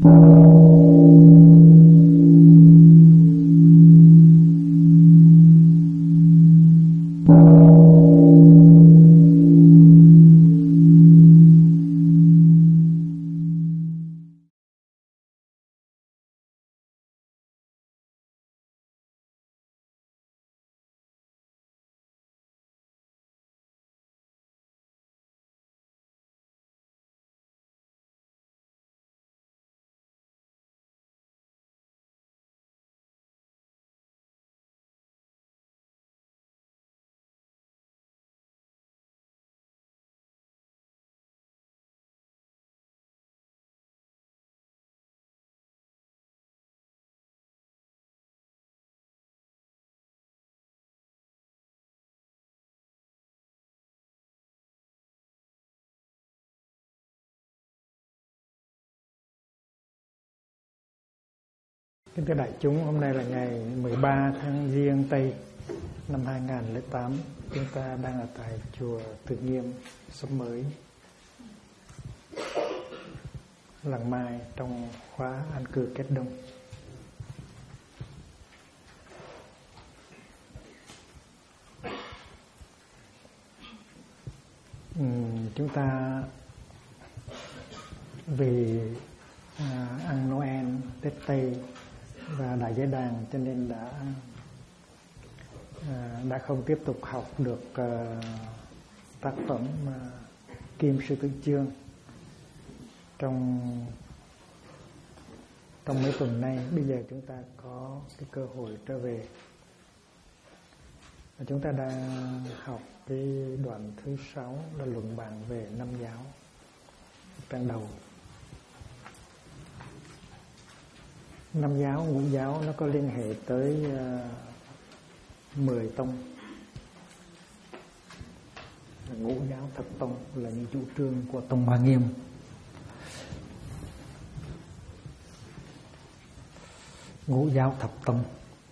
Kính thưa đại chúng, hôm nay là ngày 13 tháng Giêng Tây năm 2008. Chúng ta đang ở tại chùa Từ Nghiêm, Xóm Mới, Làng Mai trong khóa an cư Kết Đông. Chúng ta vì ăn Noel, Tết Tây và Đại Giới Đàn cho nên đã không tiếp tục học được tác phẩm Kim Sư Tử Chương trong mấy tuần nay. Bây giờ chúng ta có cái cơ hội trở về và chúng ta đang học cái đoạn thứ 6 là luận bàn về năm giáo, trang đầu. Năm giáo, ngũ giáo nó có liên hệ tới 10 tông. Ngũ giáo thập tông là những chủ trương của Tông Hoa Nghiêm. Ngũ giáo thập tông.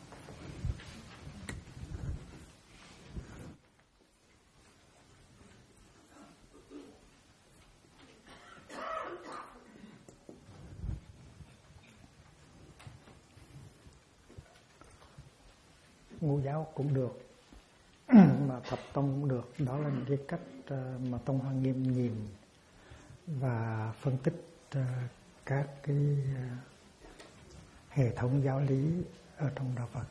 Ngũ giáo cũng được mà thập tông cũng được. Đó là những cái cách mà Tông Hoa Nghiêm nhìn và phân tích các cái hệ thống giáo lý ở trong đạo Phật.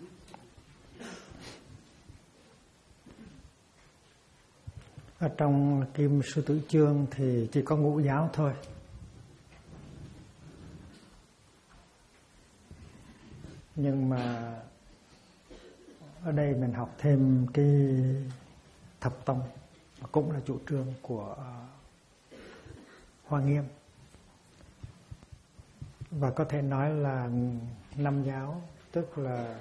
Ở trong Kim Sư Tử Chương thì chỉ có ngũ giáo thôi. Nhưng mà ở đây mình học thêm cái thập tông, cũng là chủ trương của Hoa Nghiêm. Và có thể nói là năm giáo, tức là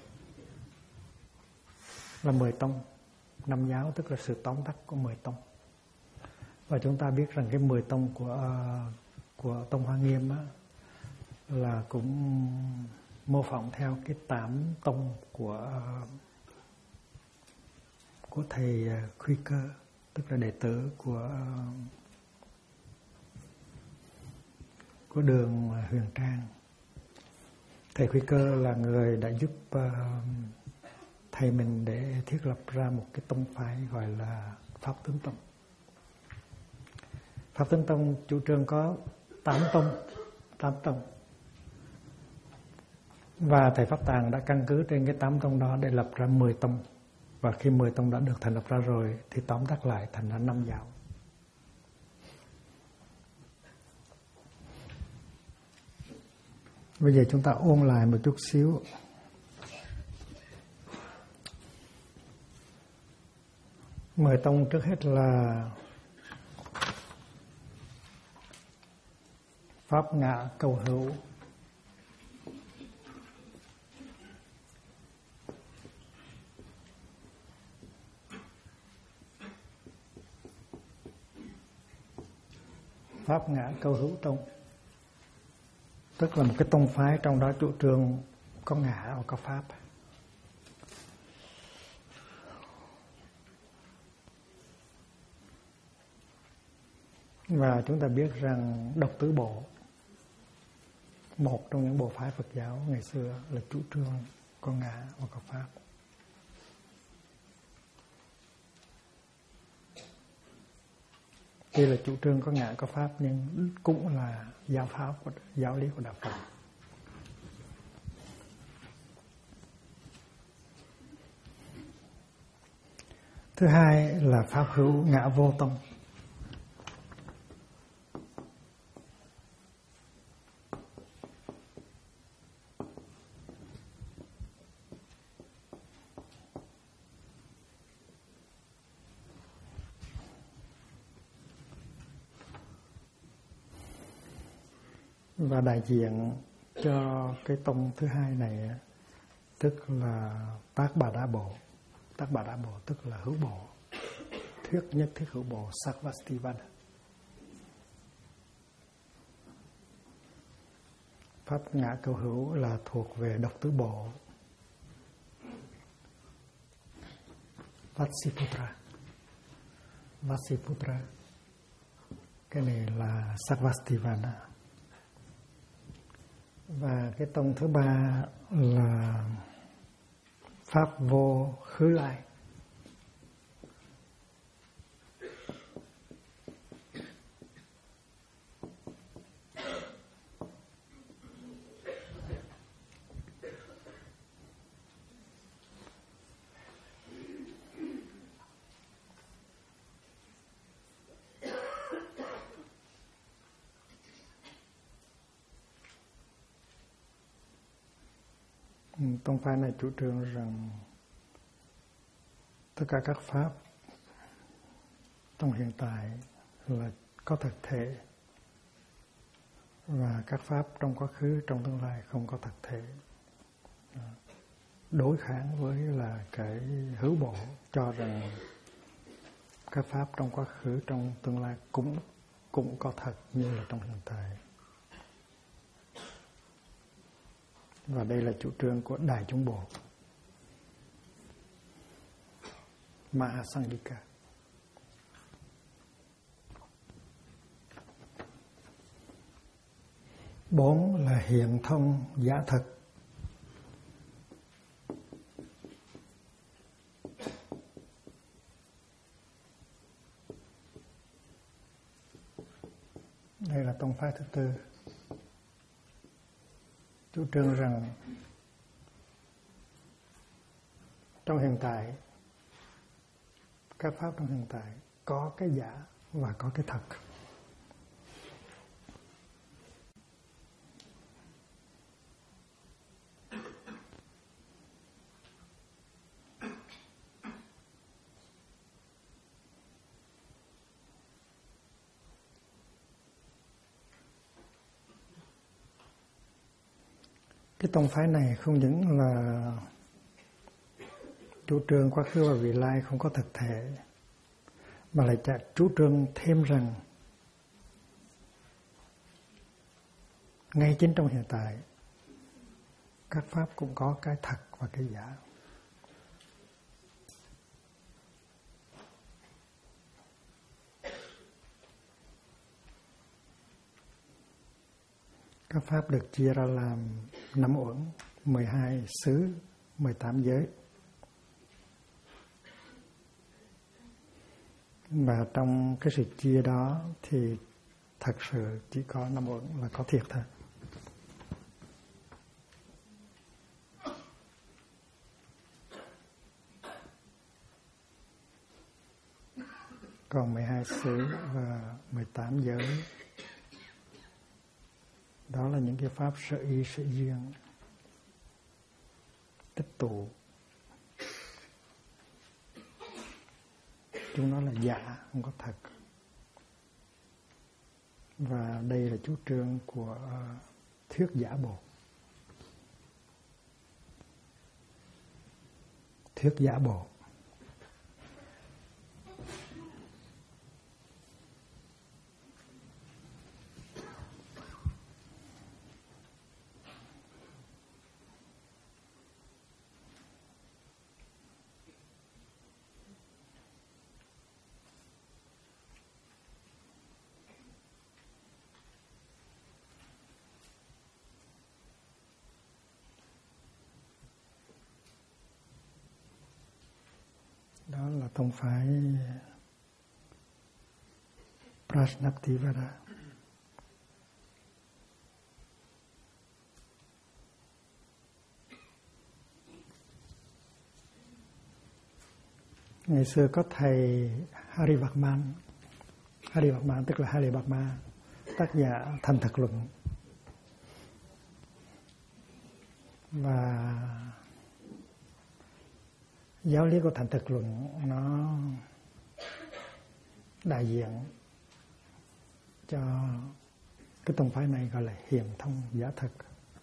10 tông. Năm giáo tức là sự tóm tắt của 10 tông. Và chúng ta biết rằng cái 10 tông của Tông Hoa Nghiêm á, là cũng mô phỏng theo cái 8 tông của thầy Khuy Cơ, tức là đệ tử của đường Huyền Trang. Thầy Khuy Cơ là người đã giúp thầy mình để thiết lập ra một cái tông phái gọi là Pháp Tướng Tông. Pháp Tướng Tông chủ trương có 8 tông. Và thầy Pháp Tàng đã căn cứ trên cái 8 tông đó để lập ra 10 tông. Và khi 10 tông đã được thành lập ra rồi thì tóm tắt lại thành ra 5 giáo. Bây giờ chúng ta ôn lại một chút xíu. Mười tông trước hết là Pháp Ngã Câu Hữu. Pháp Ngã Câu Hữu Tông, tức là một cái tông phái trong đó chủ trương có ngã và có pháp. Và chúng ta biết rằng Độc Tứ Bộ một trong những bộ phái Phật giáo ngày xưa là chủ trương có ngã và có pháp. Đây là chủ trương có ngã có pháp nhưng cũng là giáo pháp của giáo lý của đạo Phật. Thứ hai là pháp hữu ngã vô tông. Và đại diện cho cái tông thứ hai này tức là Tác Bà Đa Bộ. Tác Bà Đa Bộ tức là hữu bộ, thuyết nhất thiết hữu bộ Sarvastivada. Pháp ngã câu hữu là thuộc về độc tứ bộ Vatsiputra. Vatsiputra cái này là Sarvastivada. Và cái tông thứ ba là pháp vô khứ lai. Tông phái này chủ trương rằng tất cả các pháp trong hiện tại là có thực thể và các pháp trong quá khứ, trong tương lai không có thực thể. Đối kháng với là cái hữu bộ cho rằng các pháp trong quá khứ, trong tương lai cũng có thật như là trong hiện tại. Và đây là chủ trương của Đại Chúng Bộ Mahasangika. Bốn là hiện thông giả thực. Đây là tông phái thứ tư, chủ trương rằng trong hiện tại, các pháp trong hiện tại có cái giả và có cái thật. Cái tông phái này không những là chủ trương quá khứ và vị lai không có thực thể, mà lại chủ trương thêm rằng ngay chính trong hiện tại các pháp cũng có cái thật và cái giả. Các pháp được chia ra làm 5 uẩn, 12 xứ, 18 giới. Và trong cái sự chia đó thì thật sự chỉ có 5 uẩn là có thiệt thôi. Còn 12 xứ và 18 giới, đó là những cái pháp sở y sở duyên, tích tụ. Chúng nó là giả, không có thật. Và đây là chủ trương của thuyết giả bộ. Thuyết giả bộ. tông phái Prajnapativada. Ngày xưa có thầy Harivarman. Harivarman tức là Harivarma, tác giả Thành Thật Luận. Và giáo lý của Thành Thật Luận nó đại diện cho cái tông phái này, gọi là hiền thông giả thực.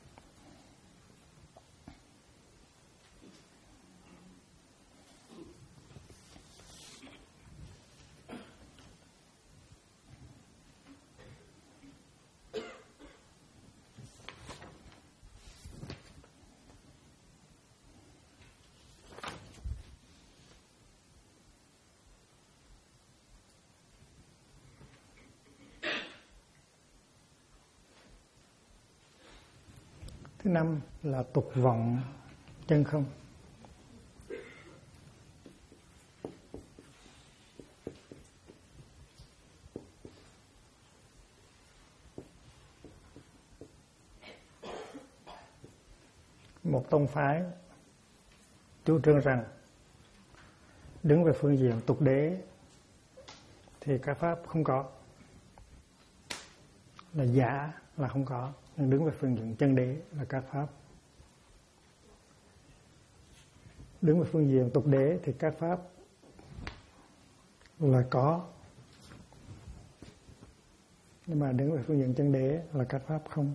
Thứ năm là tục vọng chân không. Một tông phái chủ trương rằng đứng về phương diện tục đế thì các pháp không có, là giả, là không có. Nhưng đứng về phương diện chân đế là các pháp. Đứng về phương diện tục đế thì các pháp là có. Nhưng mà đứng về phương diện chân đế là các pháp không.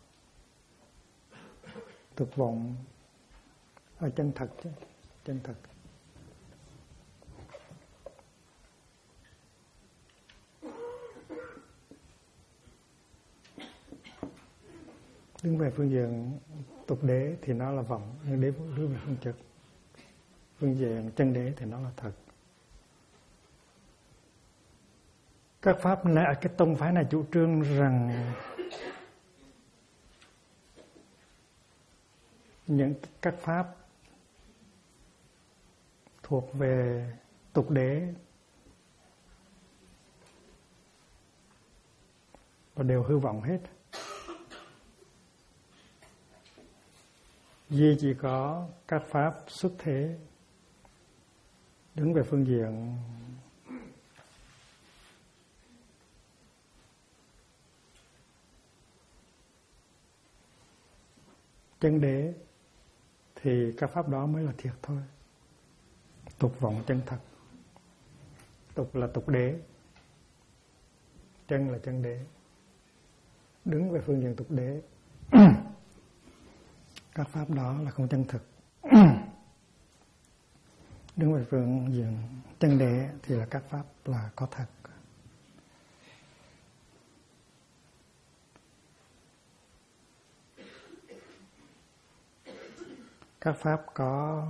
Tục vọng ở chân thật chứ, chân thật. Đứng về phương diện tục đế thì nó là vọng, nhưng đứng về phương trực, phương diện chân đế thì nó là thật. Các pháp này, cái tông phái này chủ trương rằng những các pháp thuộc về tục đế và đều hư vọng hết. Duy chỉ có các pháp xuất thế đứng về phương diện chân đế thì các pháp đó mới là thiệt thôi. Tục vọng chân thật. Tục là tục đế, chân là chân đế. Đứng về phương diện tục đế các pháp đó là không chân thực. Đứng về phương diện chân đế thì là các pháp là có thật. Các pháp có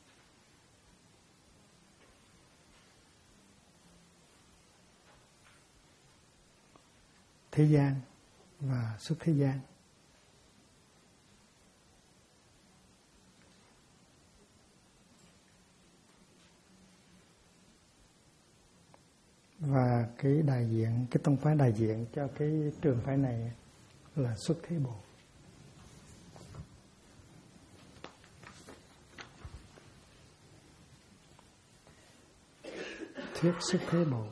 thế gian và xuất thế gian. Và cái đại diện, cái tông phái đại diện cho cái trường phái này là Xuất Thế Bộ. Thuyết Xuất Thế Bộ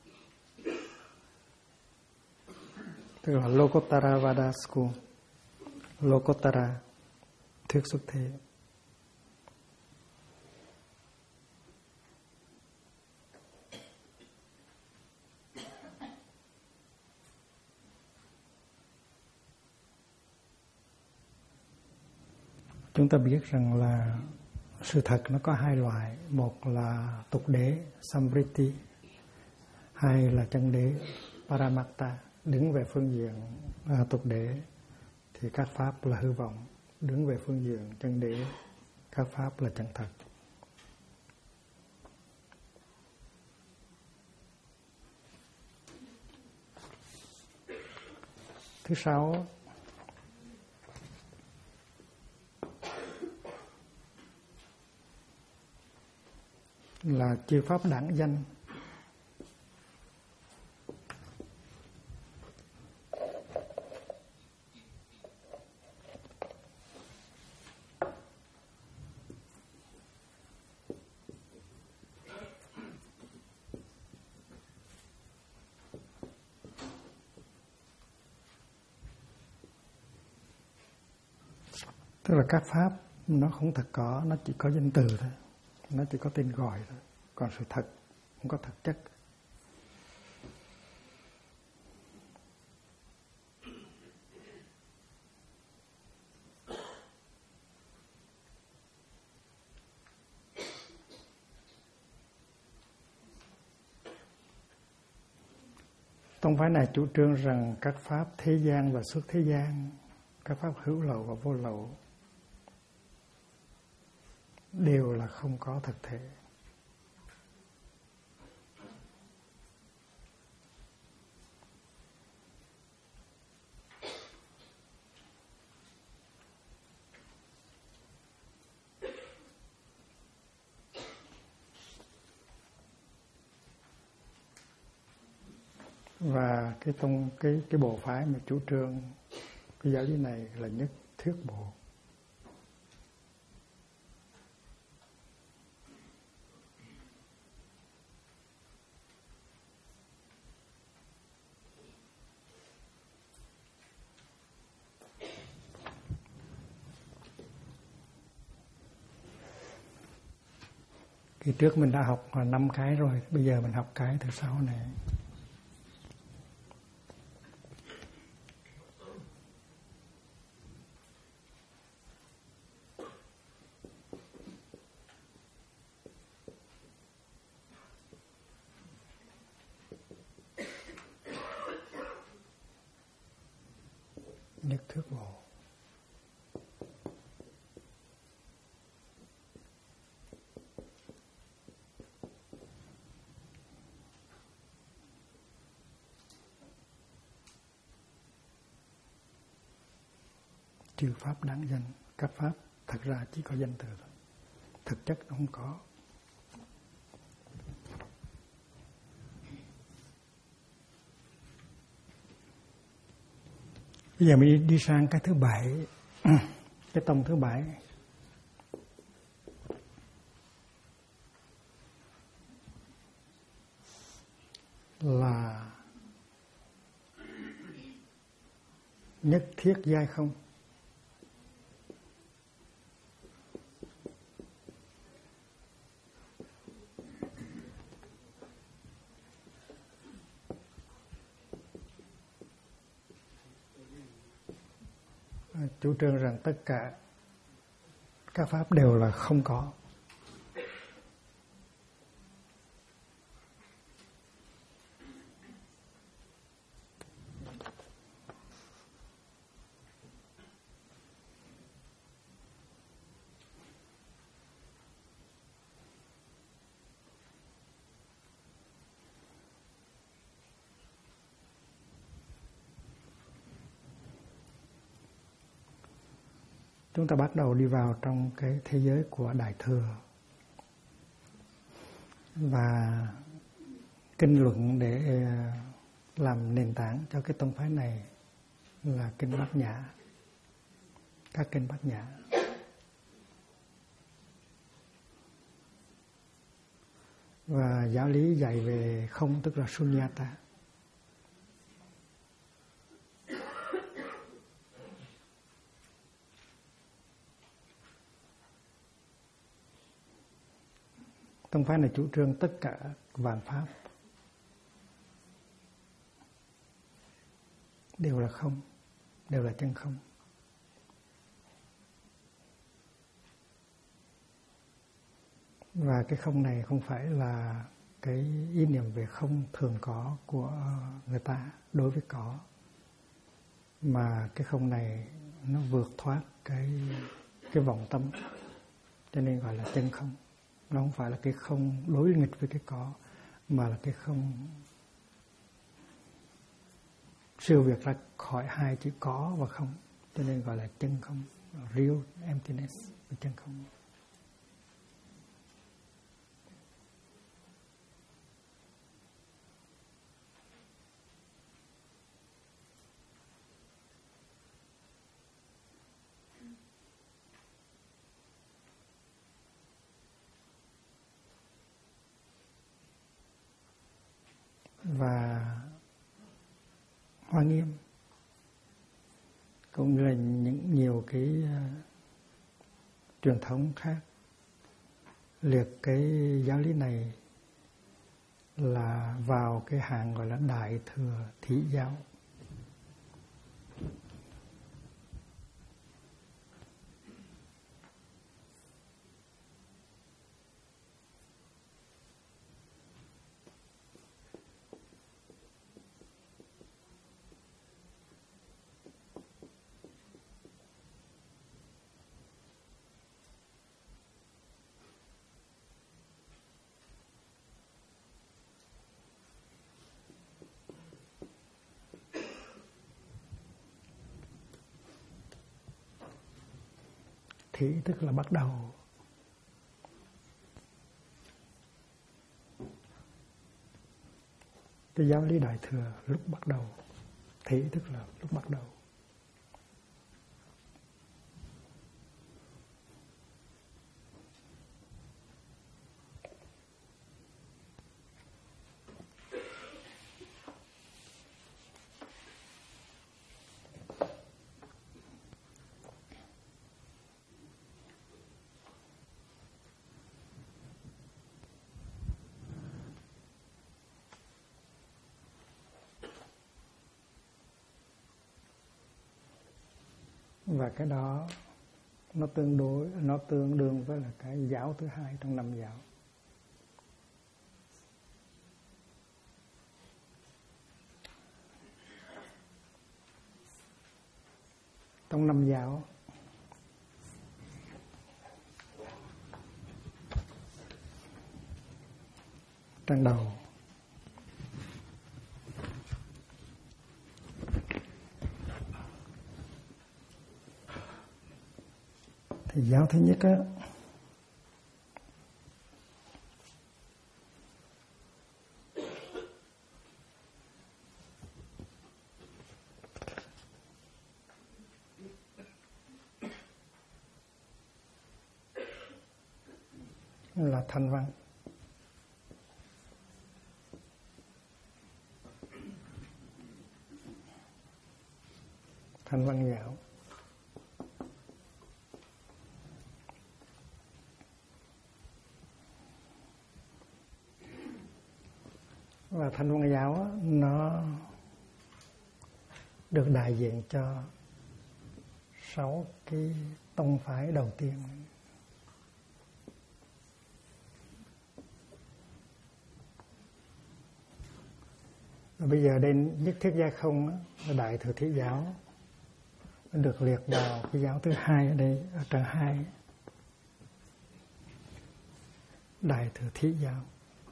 tức là Lokottara Vada School. Lokottara, thuyết xuất thế. Chúng ta biết rằng là sự thật nó có hai loại. Một là tục đế, Samvriti. Hai là chân đế, Paramatta. Đứng về phương diện tục đế thì các pháp là hư vọng. Đứng về phương diện chân đế, các pháp là chân thật. Thứ sáu, là chư pháp đẳng danh. Tức là các pháp nó không thật có, nó chỉ có danh từ thôi, nó chỉ có tên gọi thôi, còn sự thật không có thực chất. Tông phái này chủ trương rằng các pháp thế gian và xuất thế gian, các pháp hữu lậu và vô lậu đều là không có thực thể. Và cái bộ phái mà chủ trương cái giáo lý này là nhất thuyết bộ. Kỳ trước mình đã học 5 cái rồi, bây giờ mình học cái thứ 6 này. Nhất thuyết bộ. Chư pháp đáng danh, các pháp thật ra chỉ có danh từ thôi, thực chất nó không có. Bây giờ mình đi sang cái thứ 7, cái tông thứ 7. Là nhất thiết giai không. Chủ trương rằng tất cả các pháp đều là không có. Chúng ta bắt đầu đi vào trong cái thế giới của Đại Thừa. Và kinh luận để làm nền tảng cho cái tông phái này là kinh Bát Nhã. Các kinh Bát Nhã. Và giáo lý dạy về không tức là Sunyata. Tông phái này chủ trương tất cả vạn pháp đều là không, đều là chân không. Và cái không này không phải là cái ý niệm về không thường có của người ta đối với có, mà cái không này nó vượt thoát cái vọng tâm, cho nên gọi là chân không. Nó không phải là cái không đối nghịch với cái có, mà là cái không siêu việt ra khỏi hai chữ có và không, cho nên gọi là chân không, real emptiness, chân không. và Hoa Nghiêm, cũng như là nhiều cái truyền thống khác liệt cái giáo lý này là vào cái hàng gọi là Đại Thừa Thị Giáo. Thị tức là bắt đầu. Cái giáo lý Đại Thừa lúc bắt đầu. Thị tức là lúc bắt đầu. Và cái đó nó tương đương với là cái giáo thứ hai trong 5 giáo. Trong 5 giáo trang đầu thì giáo thứ nhất á là Thanh Văn. Thanh Văn giáo. Và Thanh Văn giáo á, nó được đại diện cho 6 cái tông phái đầu tiên. Và bây giờ đây nhất thiết gia không á, là Đại Thừa Thị Giáo, nó được liệt vào cái giáo thứ hai ở đây, ở trang 2, Đại Thừa Thị Giáo.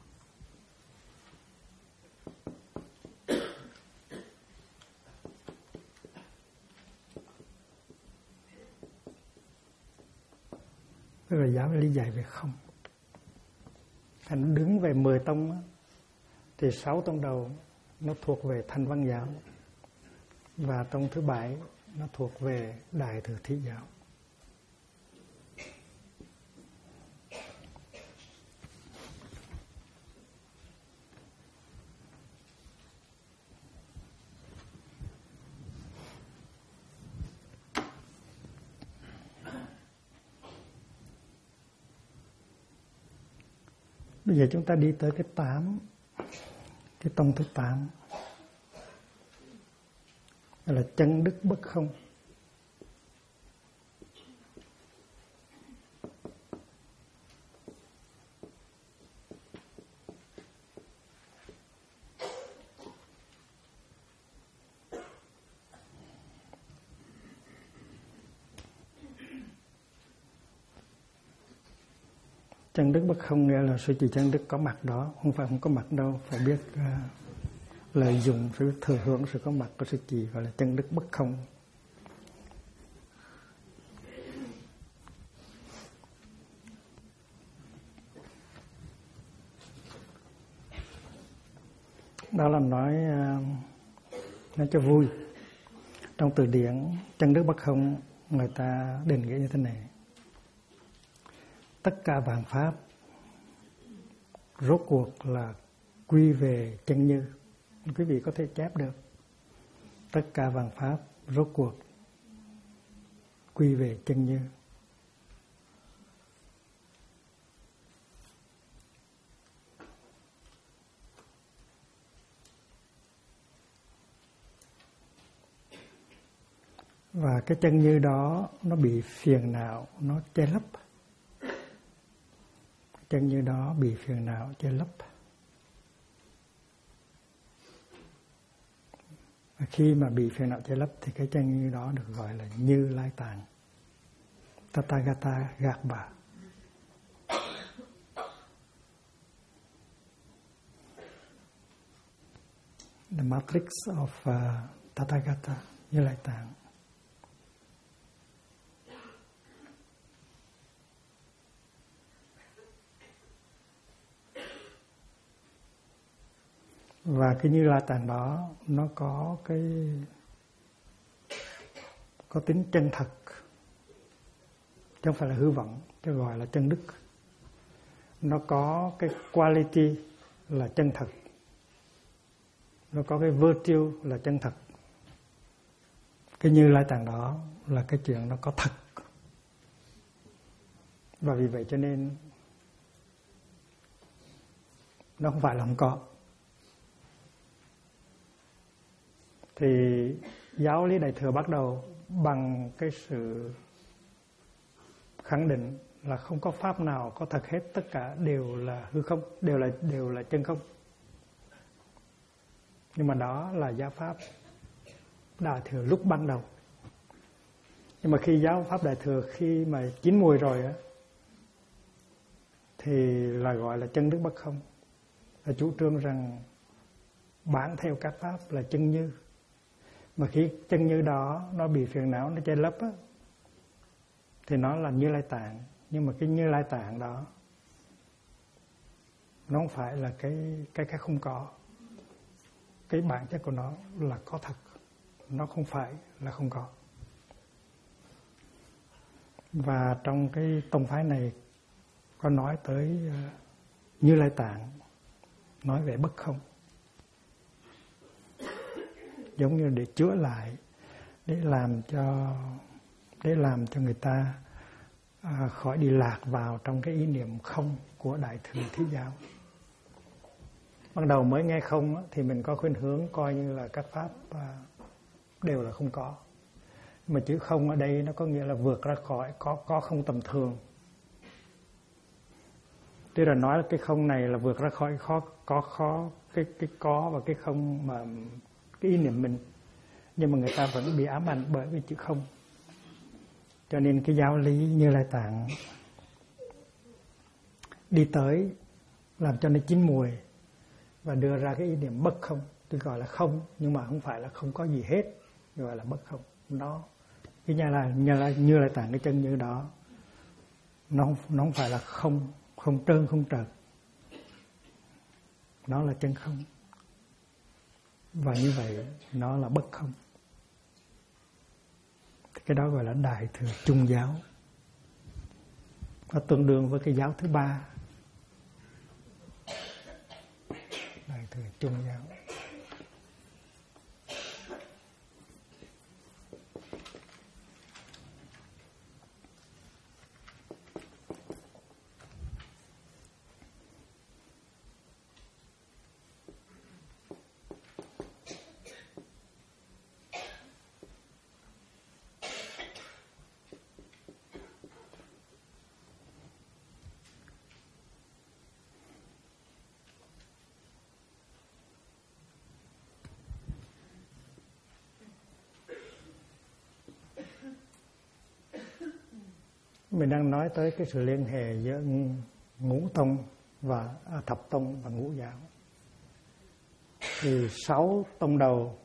Tức là giáo lý dạy về không. Thành đứng về 10 tông á, thì 6 tông đầu nó thuộc về Thanh Văn giáo, và tông thứ 7 nó thuộc về Đại Thừa Thị giáo. Bây giờ chúng ta đi tới cái 8, cái tông thứ 8, là chân đức bất không. Chân đức bất không nghĩa là sự chỉ chân đức có mặt đó, không phải không có mặt đâu, phải biết lợi dụng, phải biết thừa hưởng sự có mặt của sự chỉ, gọi là chân đức bất không. Đó là nói cho vui. Trong từ điển chân đức bất không, người ta định nghĩa như thế này: tất cả vạn pháp rốt cuộc là quy về chân như. Quý vị có thể chép được. Tất cả vạn pháp rốt cuộc quy về chân như. Và cái chân như đó nó bị phiền não, nó che lấp. Chân như đó bị phiền não che lấp. Và khi mà bị phiền não che lấp thì cái chân như đó được gọi là Như Lai Tạng, Tathagata Garbha. The matrix of Tathagata, Như Lai Tạng. Và cái Như Lai Tạng đó nó có tính chân thật, chứ không phải là hư vọng, chứ gọi là chân đức. Nó có cái quality là chân thật, nó có cái virtue là chân thật. Cái Như Lai Tạng đó là cái chuyện nó có thật. Và vì vậy cho nên nó không phải là không có. Thì giáo lý Đại Thừa bắt đầu bằng cái sự khẳng định là không có pháp nào có thật hết, tất cả đều là hư không, đều là chân không. Nhưng mà đó là giáo pháp Đại Thừa lúc ban đầu. Nhưng mà khi giáo pháp Đại Thừa khi mà chín mùi rồi á, thì là gọi là chân đức bất không, là chủ trương rằng bản theo các pháp là chân như. Mà khi chân như đó nó bị phiền não, nó che lấp á, thì nó là Như Lai Tạng. Nhưng mà cái Như Lai Tạng đó nó không phải là cái không có. Cái bản chất của nó là có thật, nó không phải là không có. Và trong cái tông phái này có nói tới Như Lai Tạng, nói về bất không, giống như để chữa lại, để làm cho người ta khỏi đi lạc vào trong cái ý niệm không của Đại Thừa Thiết Giáo. Ban đầu mới nghe không thì mình có khuynh hướng coi như là các pháp đều là không có. Mà chữ không ở đây nó có nghĩa là vượt ra khỏi có không tầm thường. Tức là nói là cái không này là vượt ra khỏi cái có và cái không mà cái ý niệm mình. Nhưng mà người ta vẫn bị ám ảnh bởi vì chữ không. Cho nên cái giáo lý Như Lai Tạng đi tới làm cho nó chín mùi và đưa ra cái ý niệm bất không. Tôi gọi là không, nhưng mà không phải là không có gì hết, gọi là bất không. Nó cái Như Lai Tạng, cái chân như đó nó không phải là không trơn không trật, nó là chân không. Và như vậy nó là bất không. Cái đó gọi là Đại Thừa Trung Giáo. Nó tương đương với cái giáo thứ ba, Đại Thừa Trung Giáo. Mình đang nói tới cái sự liên hệ giữa ngũ tông và thập tông và ngũ giáo. Thì 6 tông đầu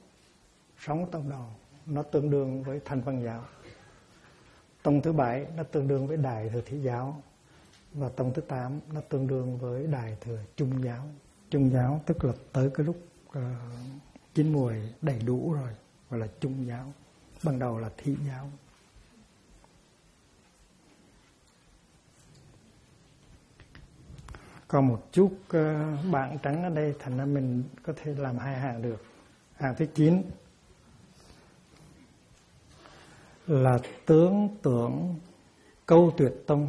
nó tương đương với Thanh Văn giáo. Tông thứ 7 nó tương đương với Đại Thừa Thiết Giáo. Và tông thứ 8 nó tương đương với Đại Thừa Trung Giáo. Trung giáo tức là tới cái lúc chín mùi đầy đủ rồi, gọi là Trung giáo. Ban đầu là Thị giáo. Còn một chút bảng trắng ở đây, thành ra mình có thể làm hai hàng được. Hàng thứ 9 là tướng tưởng câu tuyệt tông.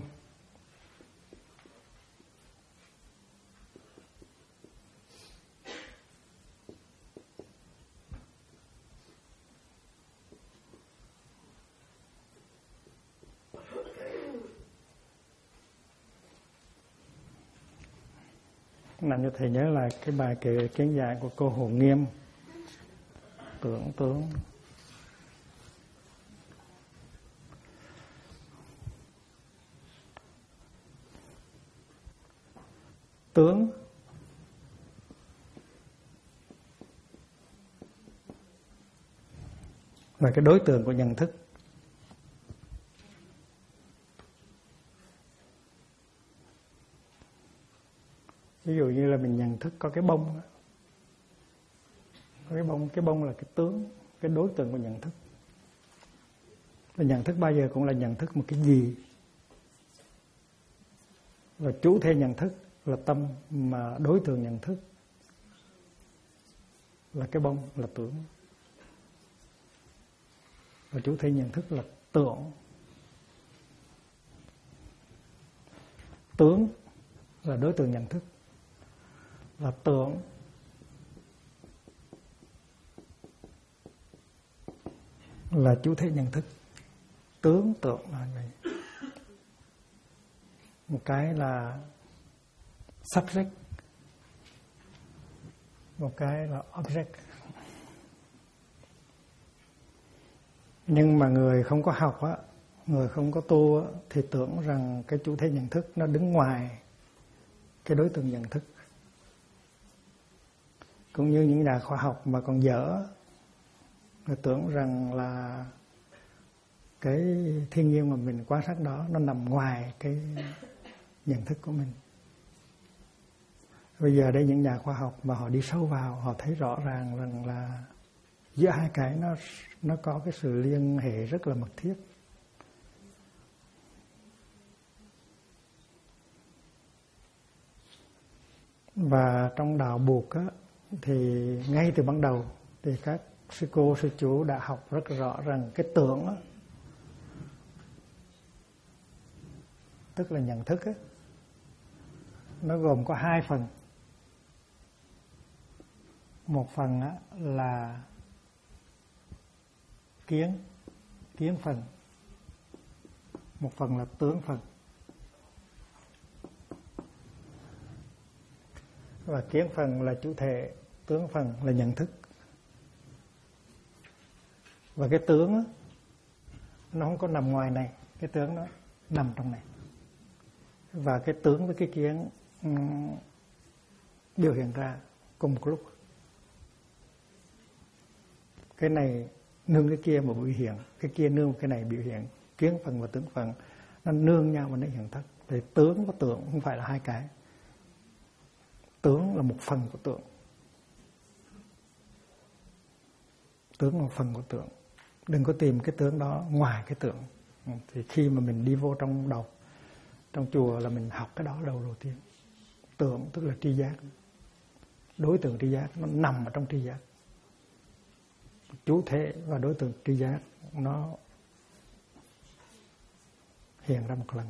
Làm cho thầy nhớ lại cái bài kệ kiến giải của cô Hồ Nghiêm. Tưởng tướng tướng là cái đối tượng của nhận thức. Ví dụ như là mình nhận thức có cái bông, cái bông là cái tướng, cái đối tượng của nhận thức. Và nhận thức bao giờ cũng là nhận thức một cái gì, và chủ thể nhận thức là tâm, mà đối tượng nhận thức là cái bông, là tưởng, và chủ thể nhận thức là tưởng. Tướng là đối tượng nhận thức, và tưởng là chủ thể nhận thức. Tướng tưởng là vậy. Một cái là subject, một cái là object. Nhưng mà người không có học á, người không có tu á, thì tưởng rằng cái chủ thể nhận thức nó đứng ngoài cái đối tượng nhận thức. Cũng như những nhà khoa học mà còn dở, người tưởng rằng là cái thiên nhiên mà mình quan sát đó nó nằm ngoài cái nhận thức của mình. Bây giờ đây những nhà khoa học mà họ đi sâu vào, họ thấy rõ ràng rằng là giữa hai cái nó có cái sự liên hệ rất là mật thiết. Và trong đạo Buộc á, thì ngay từ ban đầu thì các sư cô sư chú đã học rất rõ rằng cái tưởng á, tức là nhận thức á, nó gồm có hai phần. Một phần á, là kiến phần, một phần là tướng phần. Và kiến phần là chủ thể, tướng phần là nhận thức. Và cái tướng á, nó không có nằm ngoài này, cái tướng nó nằm trong này. Và cái tướng với cái kiến biểu hiện ra cùng một lúc. Cái này nương cái kia mà biểu hiện, cái kia nương cái này biểu hiện. Kiến phần và tướng phần nó nương nhau mà nó hiện thức. Thì tướng và tưởng không phải là hai cái. Tướng là một phần của tưởng. Tướng là một phần của tưởng. Đừng có tìm cái tướng đó ngoài cái tưởng. Thì khi mà mình đi vô trong đầu, trong chùa là mình học cái đó đầu tiên. Tưởng tức là tri giác. Đối tượng tri giác nó nằm ở trong tri giác. Chủ thể và đối tượng tri giác nó hiện ra một lần.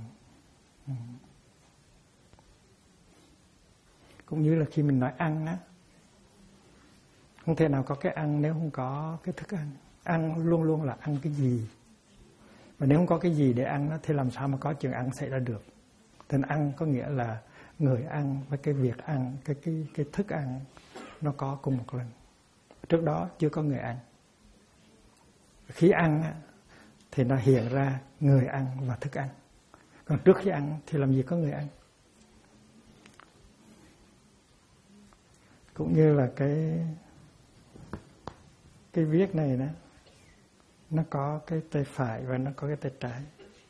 Cũng như là khi mình nói ăn á, không thể nào có cái ăn nếu không có cái thức ăn. Ăn luôn luôn là ăn cái gì. Và nếu không có cái gì để ăn đó, thì làm sao mà có chuyện ăn xảy ra được. Nên ăn có nghĩa là người ăn với cái việc ăn, cái thức ăn nó có cùng một lần. Trước đó chưa có người ăn. Khi ăn á, thì nó hiện ra người ăn và thức ăn. Còn trước khi ăn thì làm gì có người ăn. Cũng như là cái viết này đó, nó có cái tay phải và nó có cái tay trái.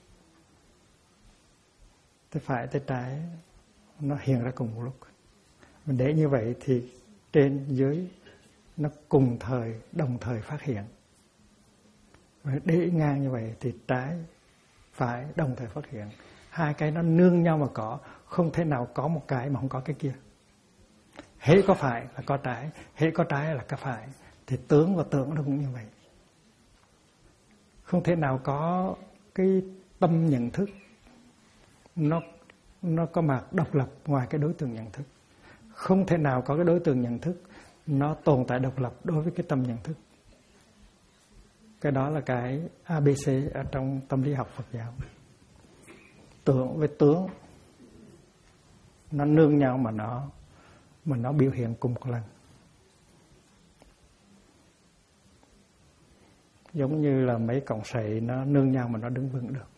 Tay phải, tay trái nó hiện ra cùng một lúc. Mình để như vậy thì trên dưới nó cùng thời, đồng thời phát hiện. Và để ngang như vậy thì trái, phải đồng thời phát hiện. Hai cái nó nương nhau mà có, không thể nào có một cái mà không có cái kia. Hễ có phải là có trái, hễ có trái là có phải. Thì tướng và tưởng nó cũng như vậy. Không thể nào có cái tâm nhận thức nó có mặt độc lập ngoài cái đối tượng nhận thức. Không thể nào có cái đối tượng nhận thức nó tồn tại độc lập đối với cái tâm nhận thức. Cái đó là cái ABC ở trong tâm lý học Phật giáo. Tưởng với tướng nó nương nhau mà nó biểu hiện cùng một lần. Giống như là mấy cọng sậy nó nương nhau mà nó đứng vững được.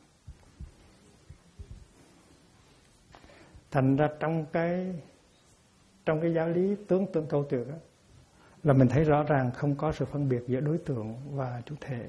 Thành ra trong cái giáo lý tướng tượng câu trừ đó, là mình thấy rõ ràng không có sự phân biệt giữa đối tượng và chủ thể.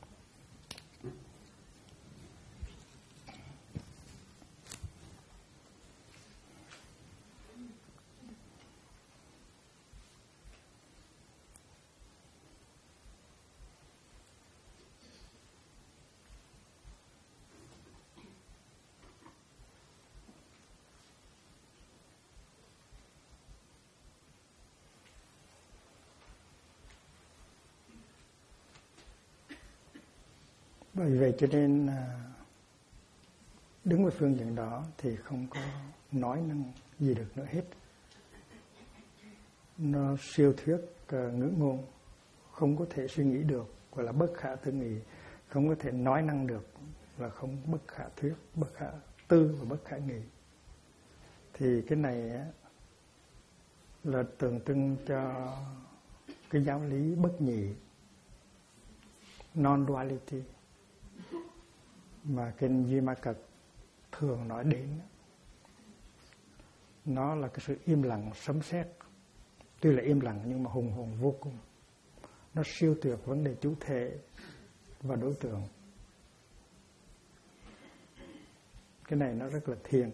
Bởi vậy cho nên đứng về phương diện đó thì không có nói năng gì được nữa hết. Nó siêu thuyết ngữ ngôn, không có thể suy nghĩ được, gọi là bất khả tư nghị, không có thể nói năng được, là không bất khả thuyết, bất khả tư và bất khả nghị. Thì cái này là tượng trưng cho cái giáo lý bất nhị, non-duality mà kinh Duy Ma Cật thường nói đến. Nó là cái sự im lặng sấm sét, tuy là im lặng nhưng mà hùng hồn vô cùng. Nó siêu tuyệt vấn đề chủ thể và đối tượng. Cái này nó rất là thiền.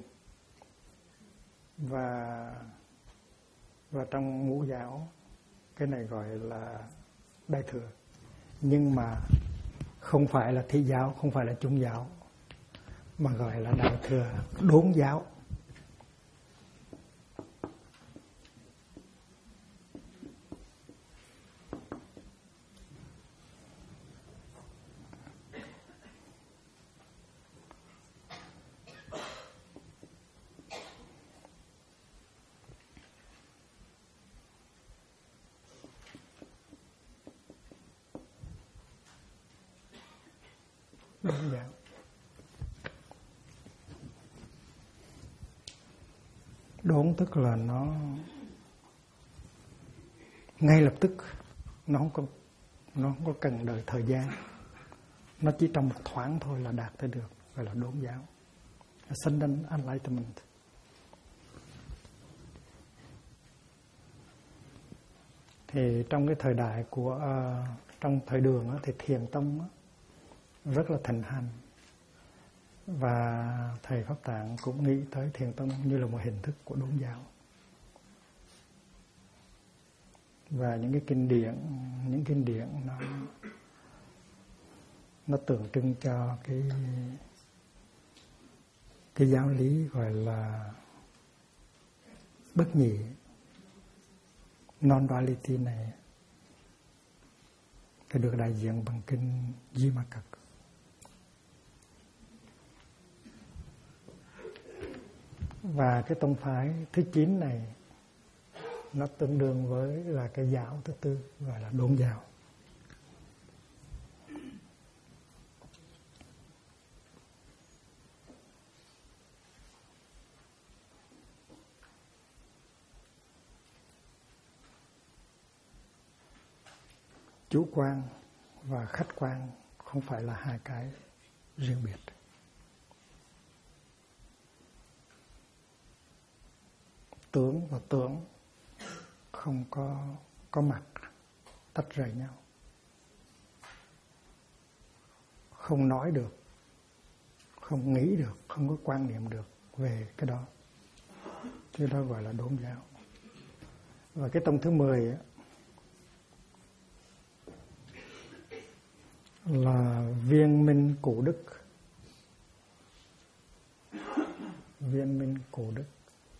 Và trong ngũ giáo cái này gọi là đại thừa. Nhưng mà không phải là thị giáo, không phải là trung giáo, mà gọi là đại thừa đốn giáo. Đốn giáo. Đốn tức là nó ngay lập tức, nó không có cần đợi thời gian, nó chỉ trong một thoáng thôi là đạt tới được, gọi là đốn giáo, Ascendant Enlightenment. Thì trong cái thời đại của trong thời Đường thì Thiền tông rất là thịnh hành, và thầy Pháp Tạng cũng nghĩ tới Thiền tông như là một hình thức của đốn giáo. Và những kinh điển nó tượng trưng cho cái giáo lý gọi là bất nhị, non-duality này, thì được đại diện bằng kinh Di Ma Cật. Và cái tông phái thứ 9 này nó tương đương với là cái giáo thứ 4, gọi là đốn giáo. Chủ quan và khách quan không phải là hai cái riêng biệt. Tướng và tưởng không có mặt tách rời nhau, không nói được, không nghĩ được, không có quan niệm được về cái đó. Cái đó gọi là đốn giáo. Và cái tông thứ 10 là Viên Minh Cụ Đức. viên minh cổ đức.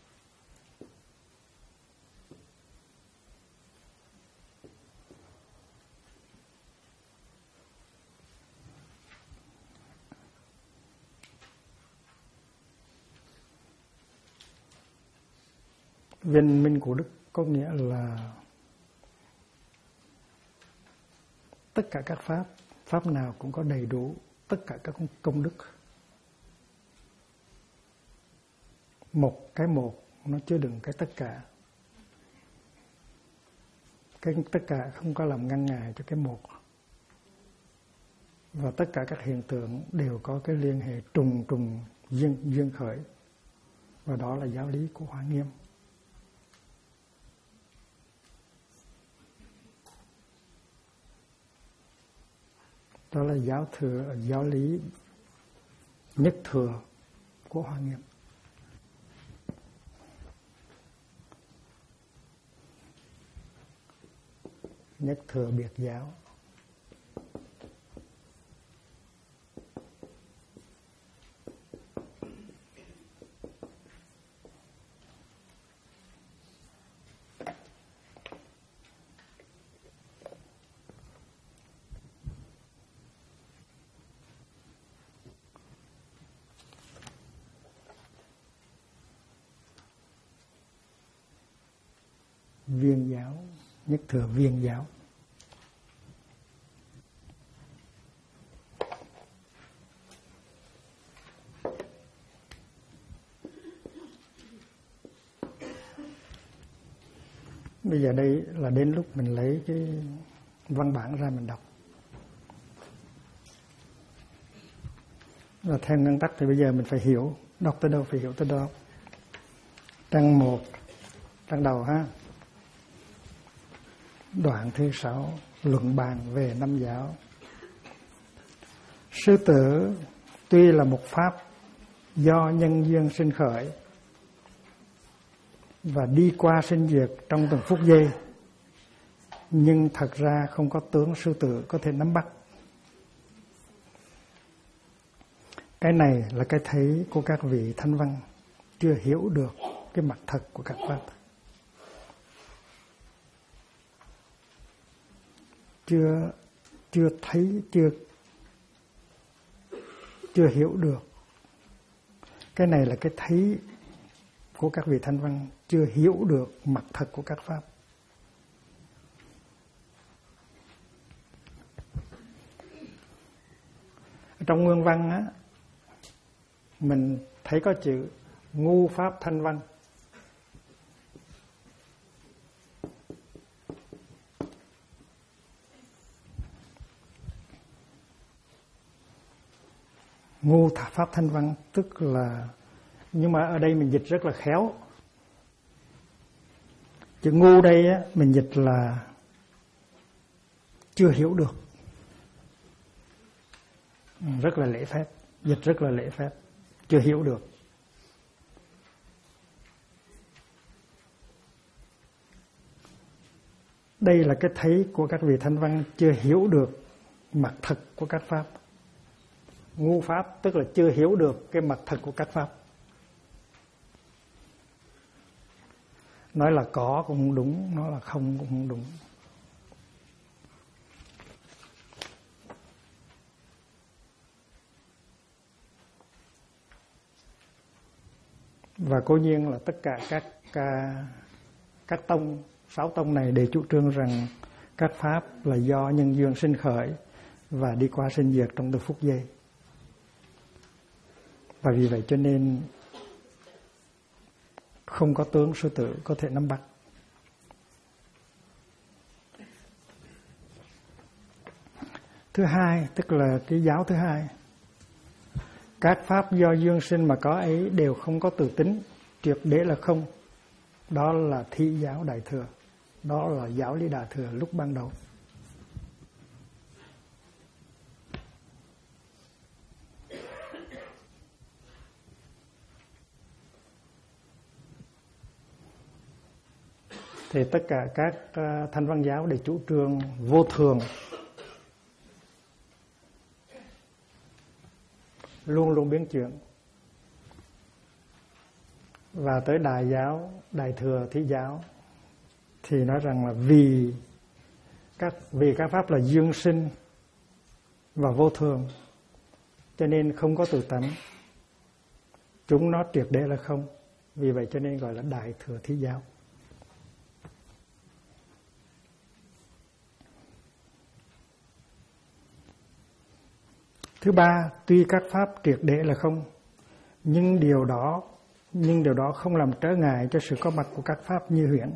Viên minh cổ đức có nghĩa là tất cả các pháp nào cũng có đầy đủ tất cả các công đức. Một nó chứa đựng cái tất cả. Cái tất cả không có làm ngăn ngại cho cái một. Và tất cả các hiện tượng đều có cái liên hệ trùng duyên khởi. Và đó là giáo lý của Hoa Nghiêm. Đó là giáo lý nhất thừa của Hoa Nghiêm. Nhất thừa biệt giáo. Viên giáo, nhất thừa viên giáo. Bây giờ đây là đến lúc mình lấy cái văn bản ra mình đọc. Và theo nguyên tắc thì bây giờ mình phải hiểu, đọc tới đâu phải hiểu tới đó. Trang 1, trang đầu ha. Đoạn thứ 6, luận bàn về năm giáo. Sư tử tuy là một pháp do nhân duyên sinh khởi và đi qua sinh diệt trong từng phút giây, nhưng thật ra không có tướng sư tử có thể nắm bắt. Cái này là cái thấy của các vị thanh văn chưa hiểu được cái mặt thật của các pháp. Chưa thấy, chưa hiểu được. Cái này là cái thấy của các vị thanh văn chưa hiểu được mặt thật của các pháp. Trong nguyên văn á, mình thấy có chữ ngu pháp thanh văn. Ngu pháp thanh văn tức là, nhưng mà ở đây mình dịch rất là khéo. Chữ ngu đây á, mình dịch là chưa hiểu được. Rất là lễ phép, dịch rất là lễ phép, chưa hiểu được. Đây là cái thấy của các vị thanh văn chưa hiểu được mặt thật của các pháp. Ngu pháp tức là chưa hiểu được cái mặt thật của các pháp. Nói là có cũng không đúng, nói là không cũng không đúng. Và cố nhiên là tất cả các tông, 6 tông này đều chủ trương rằng các pháp là do nhân duyên sinh khởi và đi qua sinh diệt trong từng phút giây. Và vì vậy cho nên không có tướng sư tử có thể nắm bắt. Thứ hai, tức là cái giáo thứ hai. Các pháp do duyên sinh mà có ấy đều không có tự tính, triệt để là không. Đó là thị giáo đại thừa. Đó là giáo lý đại thừa lúc ban đầu. Thì tất cả các thanh văn giáo đều chủ trương vô thường, luôn luôn biến chuyển. Và tới Đại giáo, Đại thừa Thí giáo thì nói rằng là vì các pháp là dương sinh và vô thường, cho nên không có tự tánh, chúng nó triệt để là không. Vì vậy cho nên gọi là Đại thừa Thí giáo. Thứ ba, tuy các pháp triệt để là không, nhưng điều đó không làm trở ngại cho sự có mặt của các pháp như huyễn.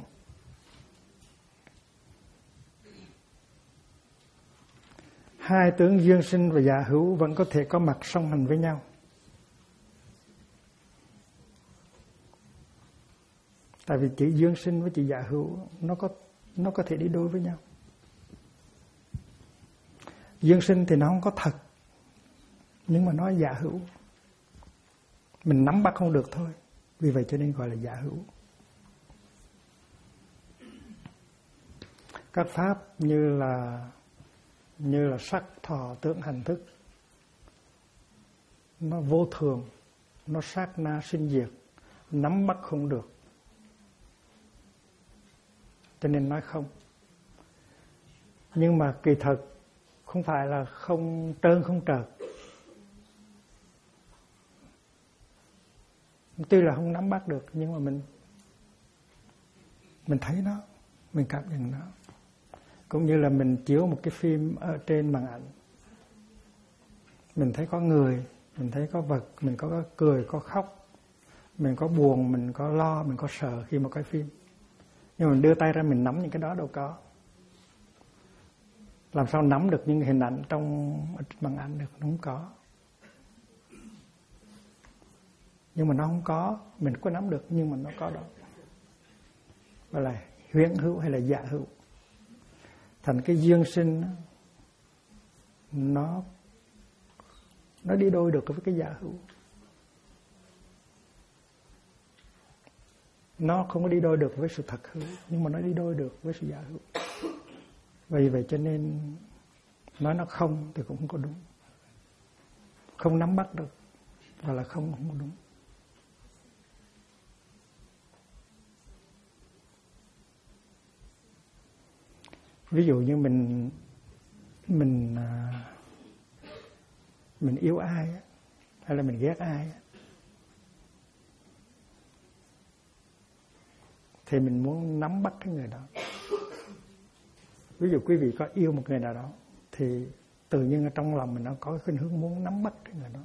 Hai tướng dương sinh và giả hữu vẫn có thể có mặt song hành với nhau. Tại vì chữ dương sinh với chữ giả hữu nó có thể đi đôi với nhau. Dương sinh thì nó không có thật, nhưng mà nó giả hữu. Mình nắm bắt không được thôi. Vì vậy cho nên gọi là giả hữu. Các pháp như là sắc, thọ, tưởng, hành, thức, nó vô thường, nó sát na sinh diệt, nắm bắt không được, cho nên nói không. Nhưng mà kỳ thực không phải là không trơn không trợt. Tuy là không nắm bắt được, nhưng mà mình thấy nó, mình cảm nhận nó. Cũng như là mình chiếu một cái phim ở trên màn ảnh, mình thấy có người, mình thấy có vật, mình có cười, có khóc, mình có buồn, mình có lo, mình có sợ khi mà coi phim. Nhưng mình đưa tay ra mình nắm những cái đó đâu có. Làm sao nắm được những hình ảnh trong màn ảnh được, nó không có. Nhưng mà nó không có, mình có nắm được nhưng mà nó có đó. Gọi là huyễn hữu hay là giả hữu. Thành cái dương sinh nó đi đôi được với cái giả hữu. Nó không có đi đôi được với sự thật hữu, nhưng mà nó đi đôi được với sự giả hữu. Vì vậy cho nên nói nó không thì cũng không có đúng. Không nắm bắt được và là không có đúng. Ví dụ như mình yêu ai hay là mình ghét ai thì mình muốn nắm bắt cái người đó. Ví dụ quý vị có yêu một người nào đó thì tự nhiên ở trong lòng mình nó có cái khuynh hướng muốn nắm bắt cái người đó.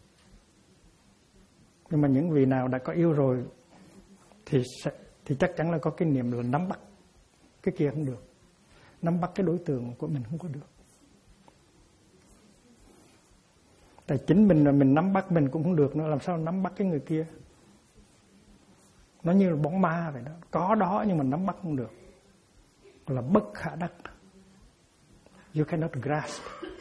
Nhưng mà những vị nào đã có yêu rồi thì chắc chắn là có cái niệm là nắm bắt cái kia không được. Nắm bắt cái đối tượng của mình không có được. Tại chính mình là mình nắm bắt mình cũng không được nữa, làm sao nắm bắt cái người kia. Nó như là bóng ma vậy đó. Có đó nhưng mà nắm bắt không được. Là bất khả đắc. You cannot grasp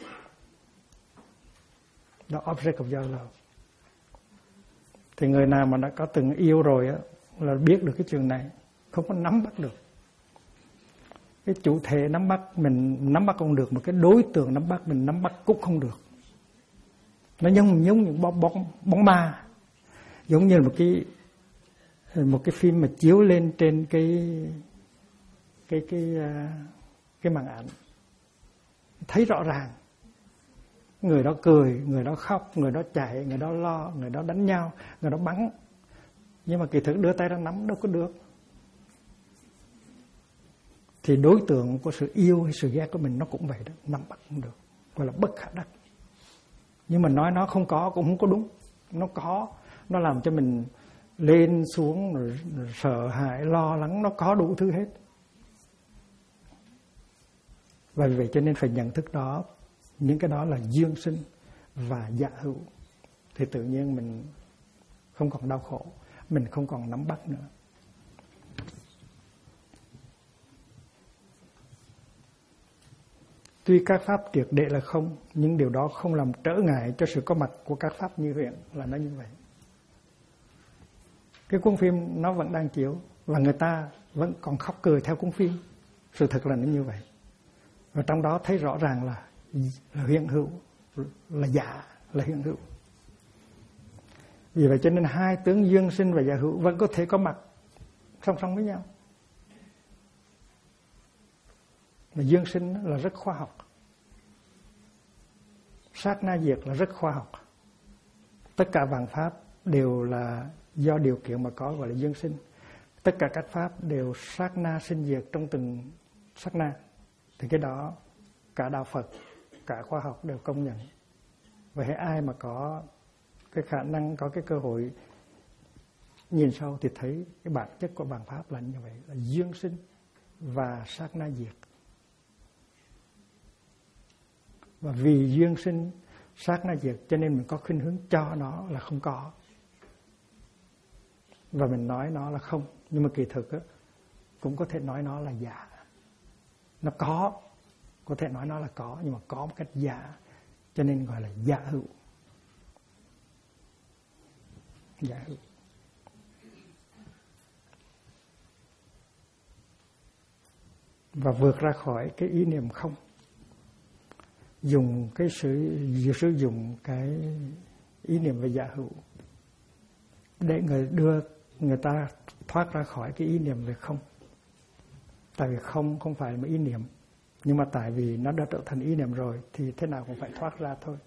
the object of your love. Thì người nào mà đã có từng yêu rồi á, là biết được cái trường này. Không có nắm bắt được. Cái chủ thể nắm bắt mình nắm bắt không được, mà cái đối tượng nắm bắt mình nắm bắt cũng không được. Nó giống như bóng ma, giống như một cái phim mà chiếu lên trên cái màn ảnh, thấy rõ ràng người đó cười, người đó khóc, người đó chạy, người đó lo, người đó đánh nhau, người đó bắn, nhưng mà kỳ thực đưa tay ra nắm đâu có được. Thì đối tượng của sự yêu hay sự ghét của mình nó cũng vậy đó, nắm bắt không được, gọi là bất khả đắc. Nhưng mà nói nó không có cũng không có đúng. Nó có, nó làm cho mình lên xuống rồi sợ hãi, lo lắng, nó có đủ thứ hết. Và vì vậy cho nên phải nhận thức đó, những cái đó là dương sinh và giả hữu. Thì tự nhiên mình không còn đau khổ, mình không còn nắm bắt nữa. Tuy các pháp triệt để là không, nhưng điều đó không làm trở ngại cho sự có mặt của các pháp như huyễn, là nó như vậy. Cái cuốn phim nó vẫn đang chiếu và người ta vẫn còn khóc cười theo cuốn phim. Sự thật là nó như vậy. Và trong đó thấy rõ ràng là hiện hữu, là giả, là hiện hữu. Vì vậy cho nên hai tướng dương sinh và giả hữu vẫn có thể có mặt song song với nhau. Mà dương sinh là rất khoa học, sát na diệt là rất khoa học. Tất cả vạn pháp đều là do điều kiện mà có, gọi là dương sinh. Tất cả các pháp đều sát na sinh diệt trong từng sát na. Thì cái đó cả đạo Phật, cả khoa học đều công nhận. Vậy ai mà có cái khả năng, có cái cơ hội nhìn sâu thì thấy cái bản chất của vạn pháp là như vậy, là dương sinh và sát na diệt. Và vì duyên sinh sát na diệt cho nên mình có khuynh hướng cho nó là không có, và mình nói nó là không. Nhưng mà kỳ thực á, cũng có thể nói nó là giả. Nó có thể nói nó là có, nhưng mà có một cách giả, cho nên gọi là giả hữu. Giả hữu. Và vượt ra khỏi cái ý niệm không, dùng cái sử dụng cái ý niệm về giả hữu để đưa người ta thoát ra khỏi cái ý niệm về không. Tại vì không phải là một ý niệm, nhưng mà tại vì nó đã trở thành ý niệm rồi thì thế nào cũng phải thoát ra thôi.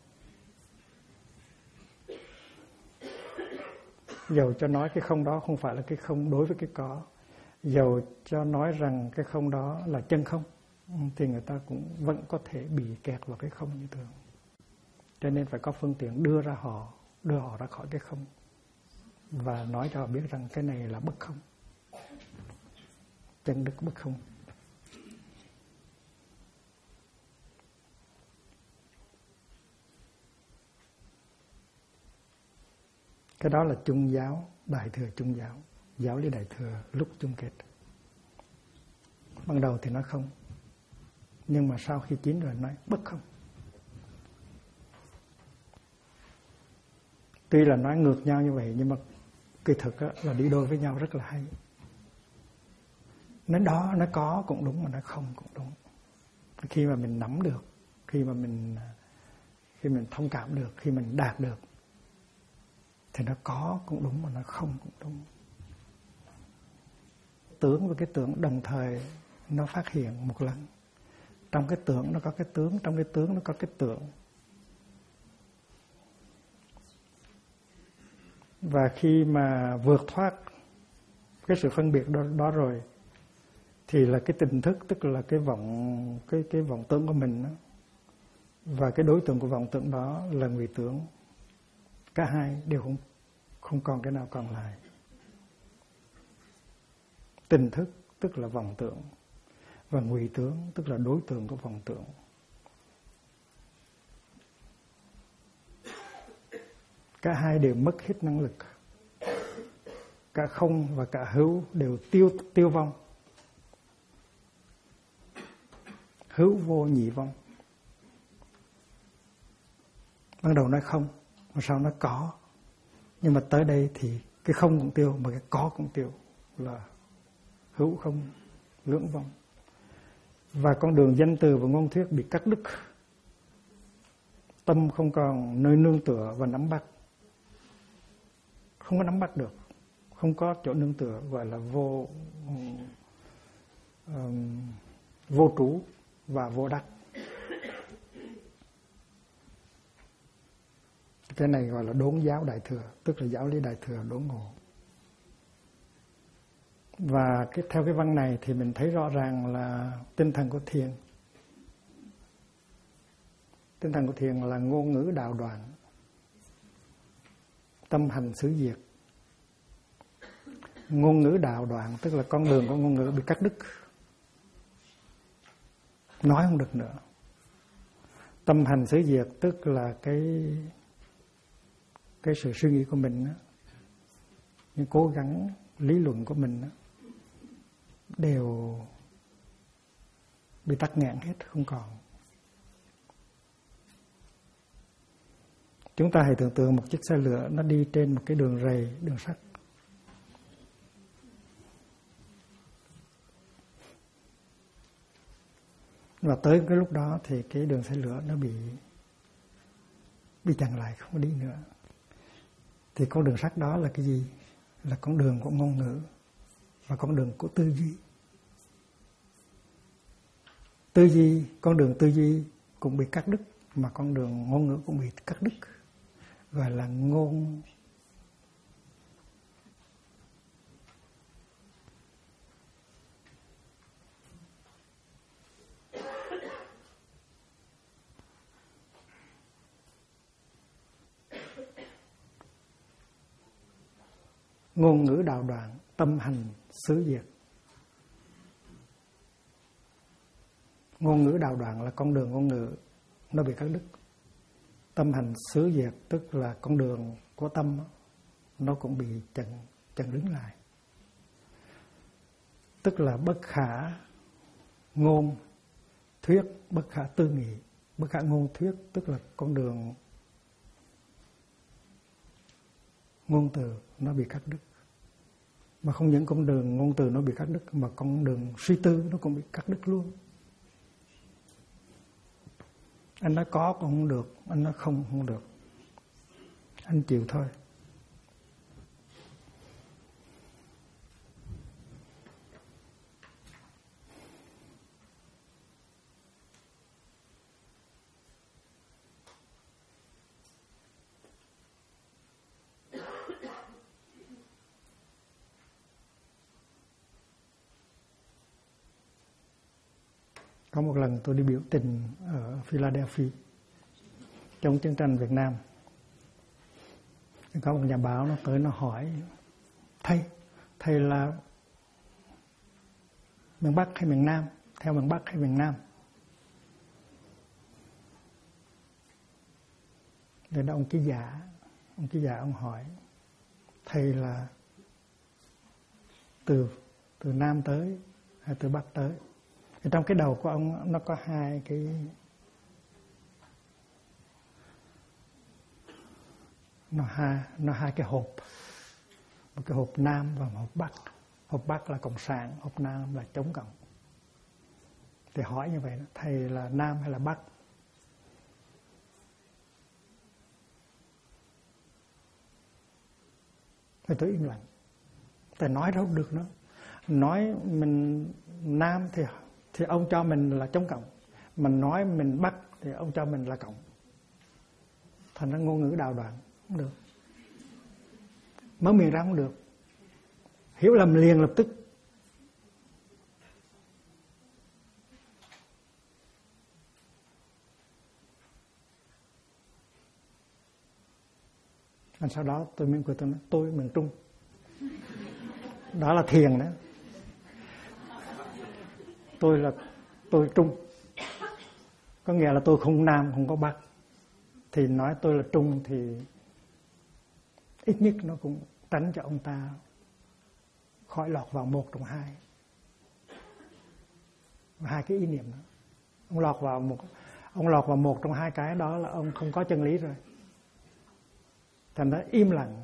Dầu cho nói cái không đó không phải là cái không đối với cái có, dầu cho nói rằng cái không đó là chân không, thì người ta cũng vẫn có thể bị kẹt vào cái không như thường. Cho nên phải có phương tiện đưa họ ra khỏi cái không và nói cho họ biết rằng cái này là bất không, chân đức bất không. Cái đó là chung giáo, đại thừa chung giáo, giáo lý đại thừa lúc chung kết. Ban đầu thì nói không, nhưng mà sau khi chín rồi nói bất không. Tuy là nói ngược nhau như vậy, nhưng mà kỳ thực là đi đôi với nhau rất là hay. Nói đó, nói có cũng đúng, mà nói không cũng đúng. Khi mà mình nắm được, khi mình thông cảm được, khi mình đạt được, thì nó có cũng đúng, mà nó không cũng đúng. Tướng và cái tưởng đồng thời nó phát hiện một lần. Trong cái tưởng nó có cái tướng, trong cái tướng nó có cái tưởng. Và khi mà vượt thoát cái sự phân biệt đó rồi, thì là cái tình thức, tức là cái vọng tưởng của mình đó, và cái đối tượng của vọng tưởng đó là ngụy tưởng. Cả hai đều không còn cái nào còn lại. Tình thức tức là vọng tưởng, và ngụy tưởng tức là đối tượng của vọng tưởng. Cả hai đều mất hết năng lực. Cả không và cả hữu đều tiêu vong. Hữu vô nhị vong. Ban đầu nói không, mà sau nói có. Nhưng mà tới đây thì cái không cũng tiêu, mà cái có cũng tiêu, là hữu không lưỡng vong. Và con đường danh từ và ngôn thuyết bị cắt đứt. Tâm không còn nơi nương tựa và nắm bắt. Không có nắm bắt được, không có chỗ nương tựa, gọi là vô trú và vô đắc. Cái này gọi là đốn giáo đại thừa, tức là giáo lý đại thừa đốn ngộ. Và theo cái văn này thì mình thấy rõ ràng là tinh thần của thiền. Tinh thần của thiền là ngôn ngữ đạo đoạn, tâm hành xứ diệt. Ngôn ngữ đạo đoạn tức là con đường của ngôn ngữ bị cắt đứt, nói không được nữa. Tâm hành xứ diệt tức là cái sự suy nghĩ của mình đó, những cố gắng lý luận của mình đó, đều bị tắc nghẽn hết, không còn. Chúng ta hãy tưởng tượng một chiếc xe lửa nó đi trên một cái đường ray, đường sắt. Và tới cái lúc đó thì cái đường xe lửa nó bị chặn lại, không có đi nữa. Thì con đường sắc đó là cái gì? Là con đường của ngôn ngữ và con đường của tư duy. Con đường tư duy cũng bị cắt đứt, mà con đường ngôn ngữ cũng bị cắt đứt, gọi là ngôn ngữ đạo đoạn, tâm hành xứ diệt. Ngôn ngữ đạo đoạn là con đường ngôn ngữ nó bị cắt đứt. Tâm hành xứ diệt tức là con đường của tâm nó cũng bị chặn đứng lại. Tức là bất khả ngôn thuyết, bất khả tư nghị. Bất khả ngôn thuyết tức là con đường ngôn từ nó bị cắt đứt. Mà không những con đường ngôn từ nó bị cắt đứt, mà con đường suy tư nó cũng bị cắt đứt luôn. Anh nói có cũng không được, anh nói không được. Anh chịu thôi. Có một lần tôi đi biểu tình ở Philadelphia trong chiến tranh Việt Nam. Có một nhà báo nó tới nó hỏi thầy là miền Bắc hay miền Nam, theo miền Bắc hay miền Nam? Để đó ông ký giả ông hỏi thầy là từ Nam tới hay từ Bắc tới? Thì trong cái đầu của ông nó có hai cái nó hai cái hộp, một cái hộp Nam và một hộp Bắc. Hộp Bắc là cộng sản, hộp Nam là chống cộng. Thì hỏi như vậy đó, thầy là Nam hay là Bắc? Thì tôi im lặng. Thầy nói đâu được nữa. Nói mình Nam thì ông cho mình là chống cộng, mình nói mình Bắc thì ông cho mình là cộng. Thành ra ngôn ngữ đạo đoạn không được, mở miệng ra không được, hiểu lầm liền lập tức. Và sau đó tôi mỉm cười, tôi nói tôi miền Trung. Đó là thiền đó. Tôi Trung, có nghĩa là tôi không Nam không có Bắc. Thì nói tôi là Trung thì ít nhất nó cũng tránh cho ông ta khỏi lọt vào một trong hai. Hai cái ý niệm đó. Ông lọt vào một trong hai cái đó là ông không có chân lý rồi. Thành ra im lặng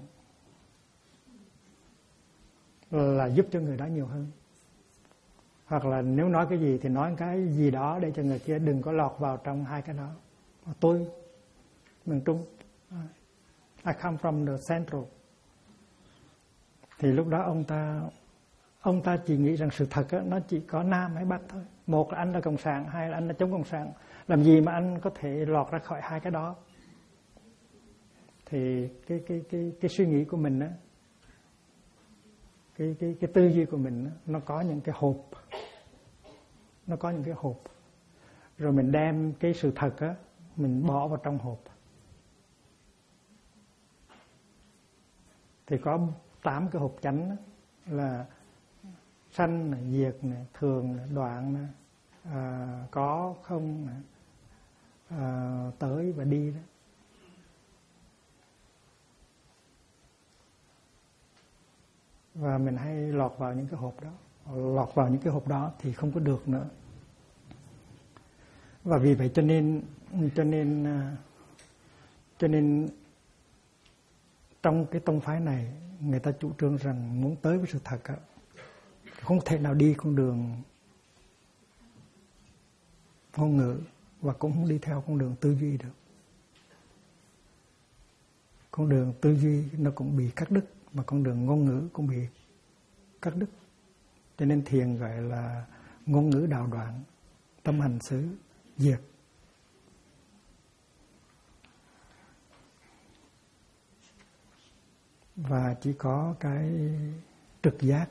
là giúp cho người đó nhiều hơn. Hoặc là nếu nói cái gì thì nói cái gì đó để cho người kia đừng có lọt vào trong hai cái đó. Tôi miền Trung, I come from the central. Thì lúc đó ông ta chỉ nghĩ rằng sự thật đó, nó chỉ có Nam hay Bắc thôi. Một là anh là cộng sản, hai là anh là chống cộng sản. Làm gì mà anh có thể lọt ra khỏi hai cái đó? Thì cái suy nghĩ của mình đó, cái tư duy của mình đó, nó có những cái hộp, rồi mình đem cái sự thật á mình bỏ vào trong hộp. Thì có 8 cái hộp chánh đó, là sanh này, diệt này, thường này, đoạn này, có không này, tới và đi đó. Và mình hay lọt vào những cái hộp đó. Lọt vào những cái hộp đó thì không có được nữa. Và vì vậy cho nên trong cái tông phái này người ta chủ trương rằng muốn tới với sự thật á, không thể nào đi con đường ngôn ngữ và cũng không đi theo con đường tư duy được. con đường tư duy nó cũng bị cắt đứt, mà con đường ngôn ngữ cũng bị cắt đứt. Cho nên thiền gọi là ngôn ngữ đào đoạn, tâm hành xứ diệt. Và chỉ có cái trực giác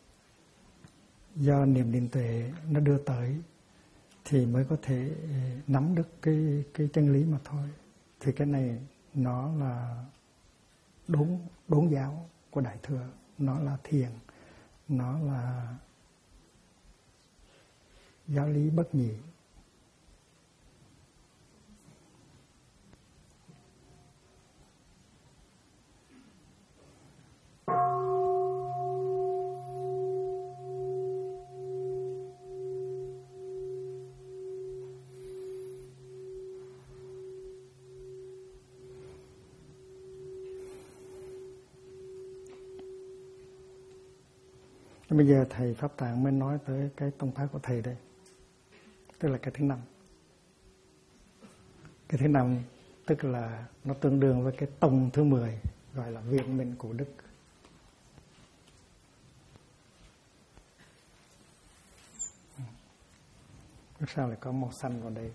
do niệm định tuệ nó đưa tới thì mới có thể nắm được cái chân lý mà thôi. Thì cái này nó là đốn giáo của Đại Thừa, nó là thiền, nó là giáo lý bất nhị. Bây giờ thầy Pháp Tạng mới nói tới cái tông phái của thầy đây, tức là cái thứ 5. Cái thứ 5 tức là nó tương đương với cái tông thứ 10, gọi là Viên Minh Cụ Đức. Sao lại có màu xanh vào đây?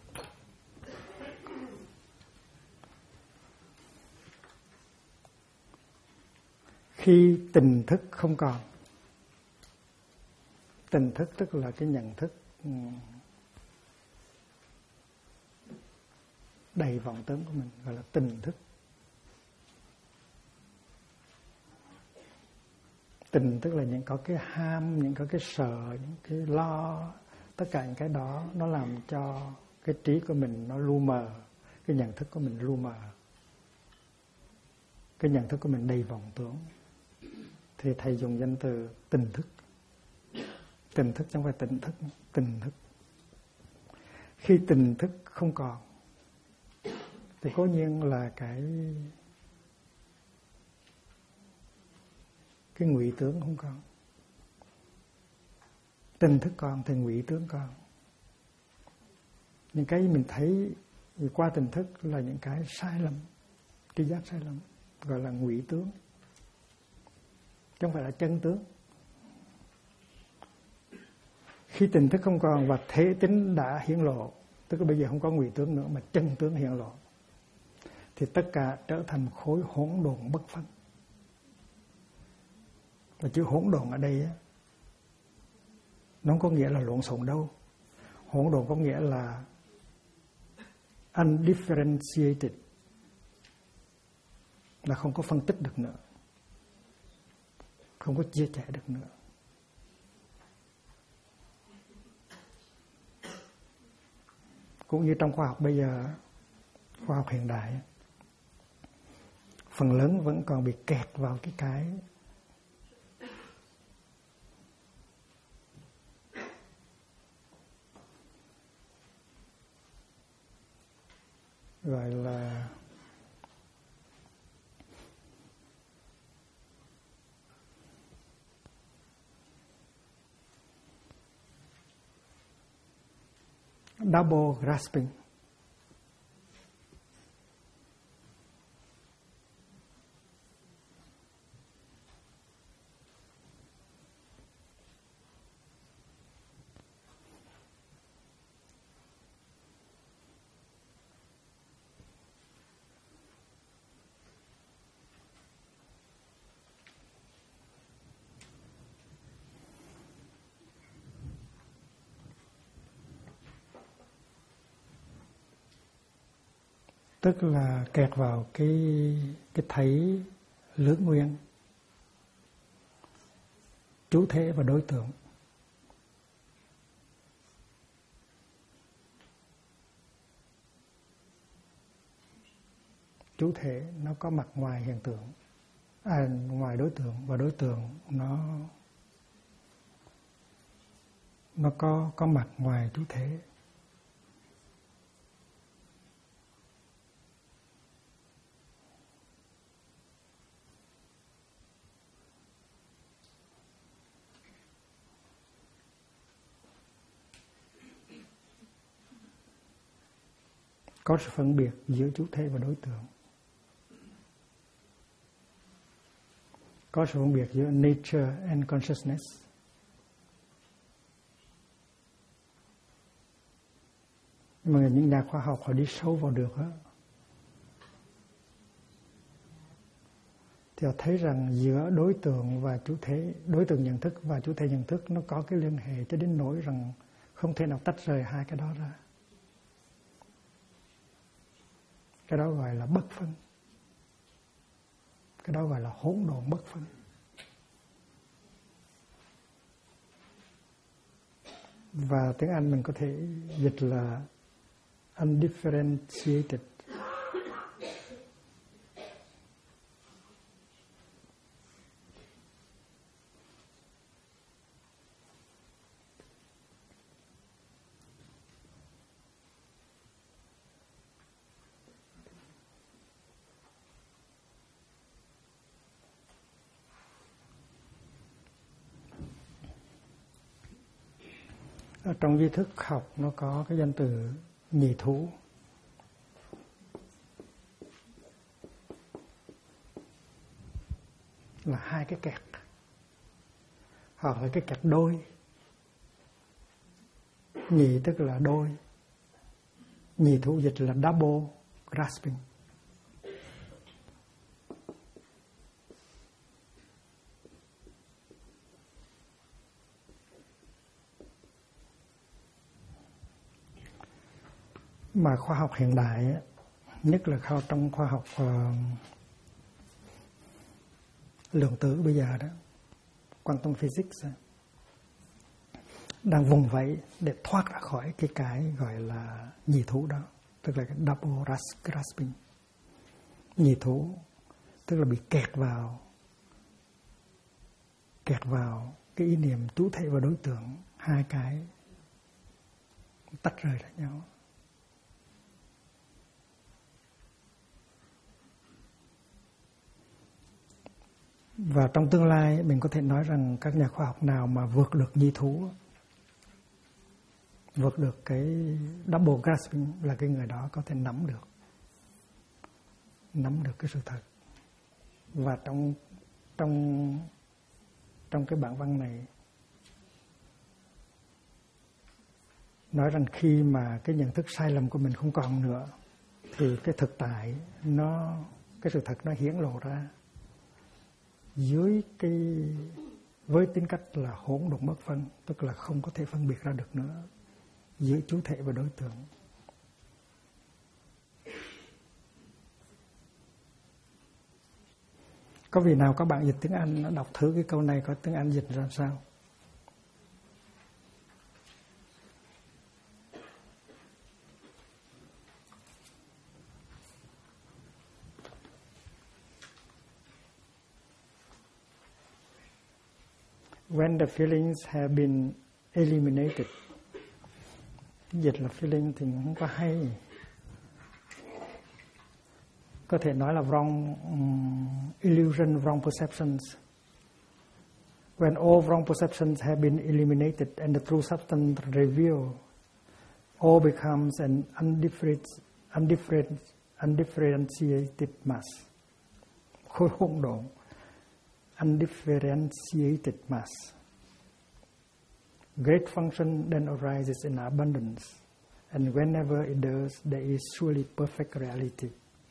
Khi tình thức không còn, tình thức tức là cái nhận thức đầy vọng tưởng của mình, gọi là tình thức. Tình tức là những có cái ham, những có cái sợ, những cái lo, tất cả những cái đó nó làm cho cái trí của mình nó lu mờ, cái nhận thức của mình lu mờ, cái nhận thức của mình đầy vọng tưởng. Thì thầy dùng danh từ tình thức. Tình thức chứ không phải tỉnh thức, tình thức. Khi tình thức không còn thì cố nhiên là cái ngụy tướng không còn. Tình thức còn thì ngụy tướng còn. Những cái mình thấy qua tình thức là những cái sai lầm, tri giác sai lầm, gọi là ngụy tướng, chứ không phải là chân tướng. Khi tình thức không còn và thế tính đã hiển lộ, tức là bây giờ không có ngụy tướng nữa mà chân tướng hiển lộ, thì tất cả trở thành khối hỗn độn bất phân. Và chữ hỗn độn ở đây nó không có nghĩa là lộn xộn đâu. Hỗn độn có nghĩa là undifferentiated, là không có phân tích được nữa, không có chia sẻ được nữa. Cũng như trong khoa học bây giờ, khoa học hiện đại, phần lớn vẫn còn bị kẹt vào cái gọi là double grasping. Tức là kẹt vào cái thấy lưỡng nguyên, chủ thể và đối tượng. Chủ thể nó có mặt ngoài hiện tượng, ngoài đối tượng, và đối tượng nó có mặt ngoài chủ thể. Có sự phân biệt giữa chủ thể và đối tượng. có sự phân biệt giữa nature and consciousness. Nhưng mà những nhà khoa học họ đi sâu vào được á, thì họ thấy rằng giữa đối tượng và chủ thể, đối tượng nhận thức và chủ thể nhận thức nó có cái liên hệ cho đến nỗi rằng không thể nào tách rời hai cái đó ra. Cái đó gọi là bất phân. Cái đó gọi là hỗn độn bất phân. Và tiếng Anh mình có thể dịch là undifferentiated. Ở trong tri thức học nó có cái danh từ nhị thủ. Là hai cái kẹt, hoặc là cái kẹt đôi. Nhị tức là đôi, nhị thủ dịch là double grasping. Mà khoa học hiện đại, nhất là trong khoa học lượng tử bây giờ đó, quantum physics, đang vùng vẫy để thoát ra khỏi cái gọi là nhị thủ đó, tức là cái double grasping. Nhị thủ tức là bị kẹt vào cái ý niệm chủ thể và đối tượng, hai cái tách rời ra nhau. Và trong tương lai mình có thể nói rằng các nhà khoa học nào mà vượt được nhị thủ, vượt được cái double grasping, là cái người đó có thể nắm được cái sự thật. Và trong cái bản văn này nói rằng khi mà cái nhận thức sai lầm của mình không còn nữa, thì cái thực tại cái sự thật nó hiển lộ ra với tính cách là hỗn độn bất phân, tức là không có thể phân biệt ra được nữa giữa chủ thể và đối tượng. Có vị nào các bạn dịch tiếng Anh đọc thử cái câu này có tiếng Anh dịch ra sao? When the feelings have been eliminated. Dịch là feeling thì không có hay. Có thể nói là wrong illusion, wrong perceptions. When all wrong perceptions have been eliminated and the true substance revealed, all becomes an undifferentiated mass. Khối hỗn độn. Undifferentiated mass. Great function then arises in abundance, and whenever it does, there is surely perfect reality.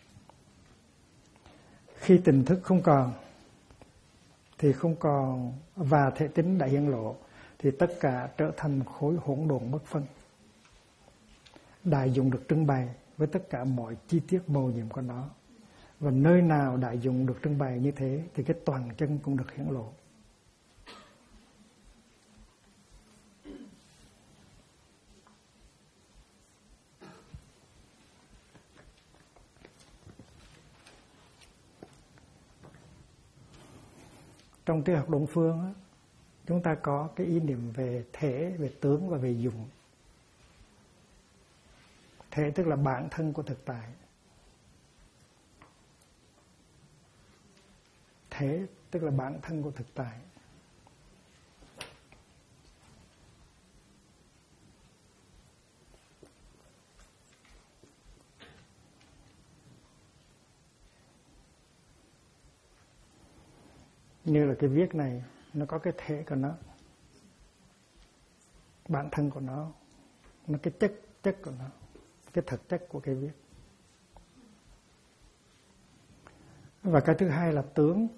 Khi tỉnh thức không còn, thì không còn và thể tính đã hiển lộ, thì tất cả trở thành khối hỗn độn bất phân. Đại dụng được trưng bày với tất cả mọi chi tiết mầu nhiệm của nó. Và nơi nào đại dụng được trưng bày như thế thì cái toàn chân cũng được hiển lộ. Trong triết học Đông phương, chúng ta có cái ý niệm về thể, về tướng và về dụng. Thể tức là bản thân của thực tại. Thể tức là bản thân của thực tại. Như là cái viết này, nó có cái thể của nó, bản thân của nó cái chất của nó, cái thực chất của cái viết. Và cái thứ hai là tướng.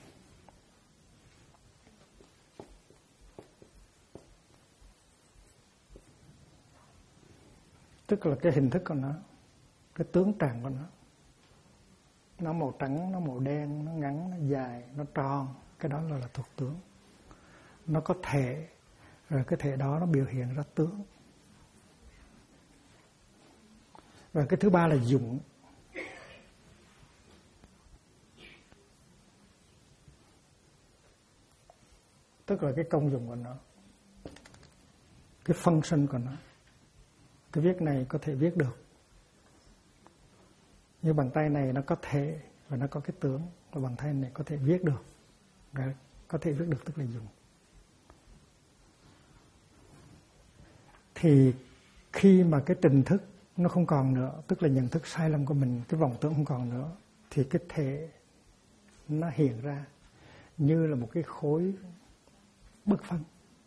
Tức là cái hình thức của nó, cái tướng tràng của nó. Nó màu trắng, nó màu đen, nó ngắn, nó dài, nó tròn. Cái đó là thuộc tướng. Nó có thể, rồi cái thể đó nó biểu hiện ra tướng. Và cái thứ ba là dụng. Tức là cái công dụng của nó, cái function của nó. Cái viết này có thể viết được. Như bàn tay này nó có thể và nó có cái tướng. Và bàn tay này có thể viết được. Đấy, có thể viết được tức là dùng. Thì khi mà cái trình thức nó không còn nữa, tức là nhận thức sai lầm của mình, cái vọng tưởng không còn nữa, thì cái thể nó hiện ra như là một cái khối bất phân.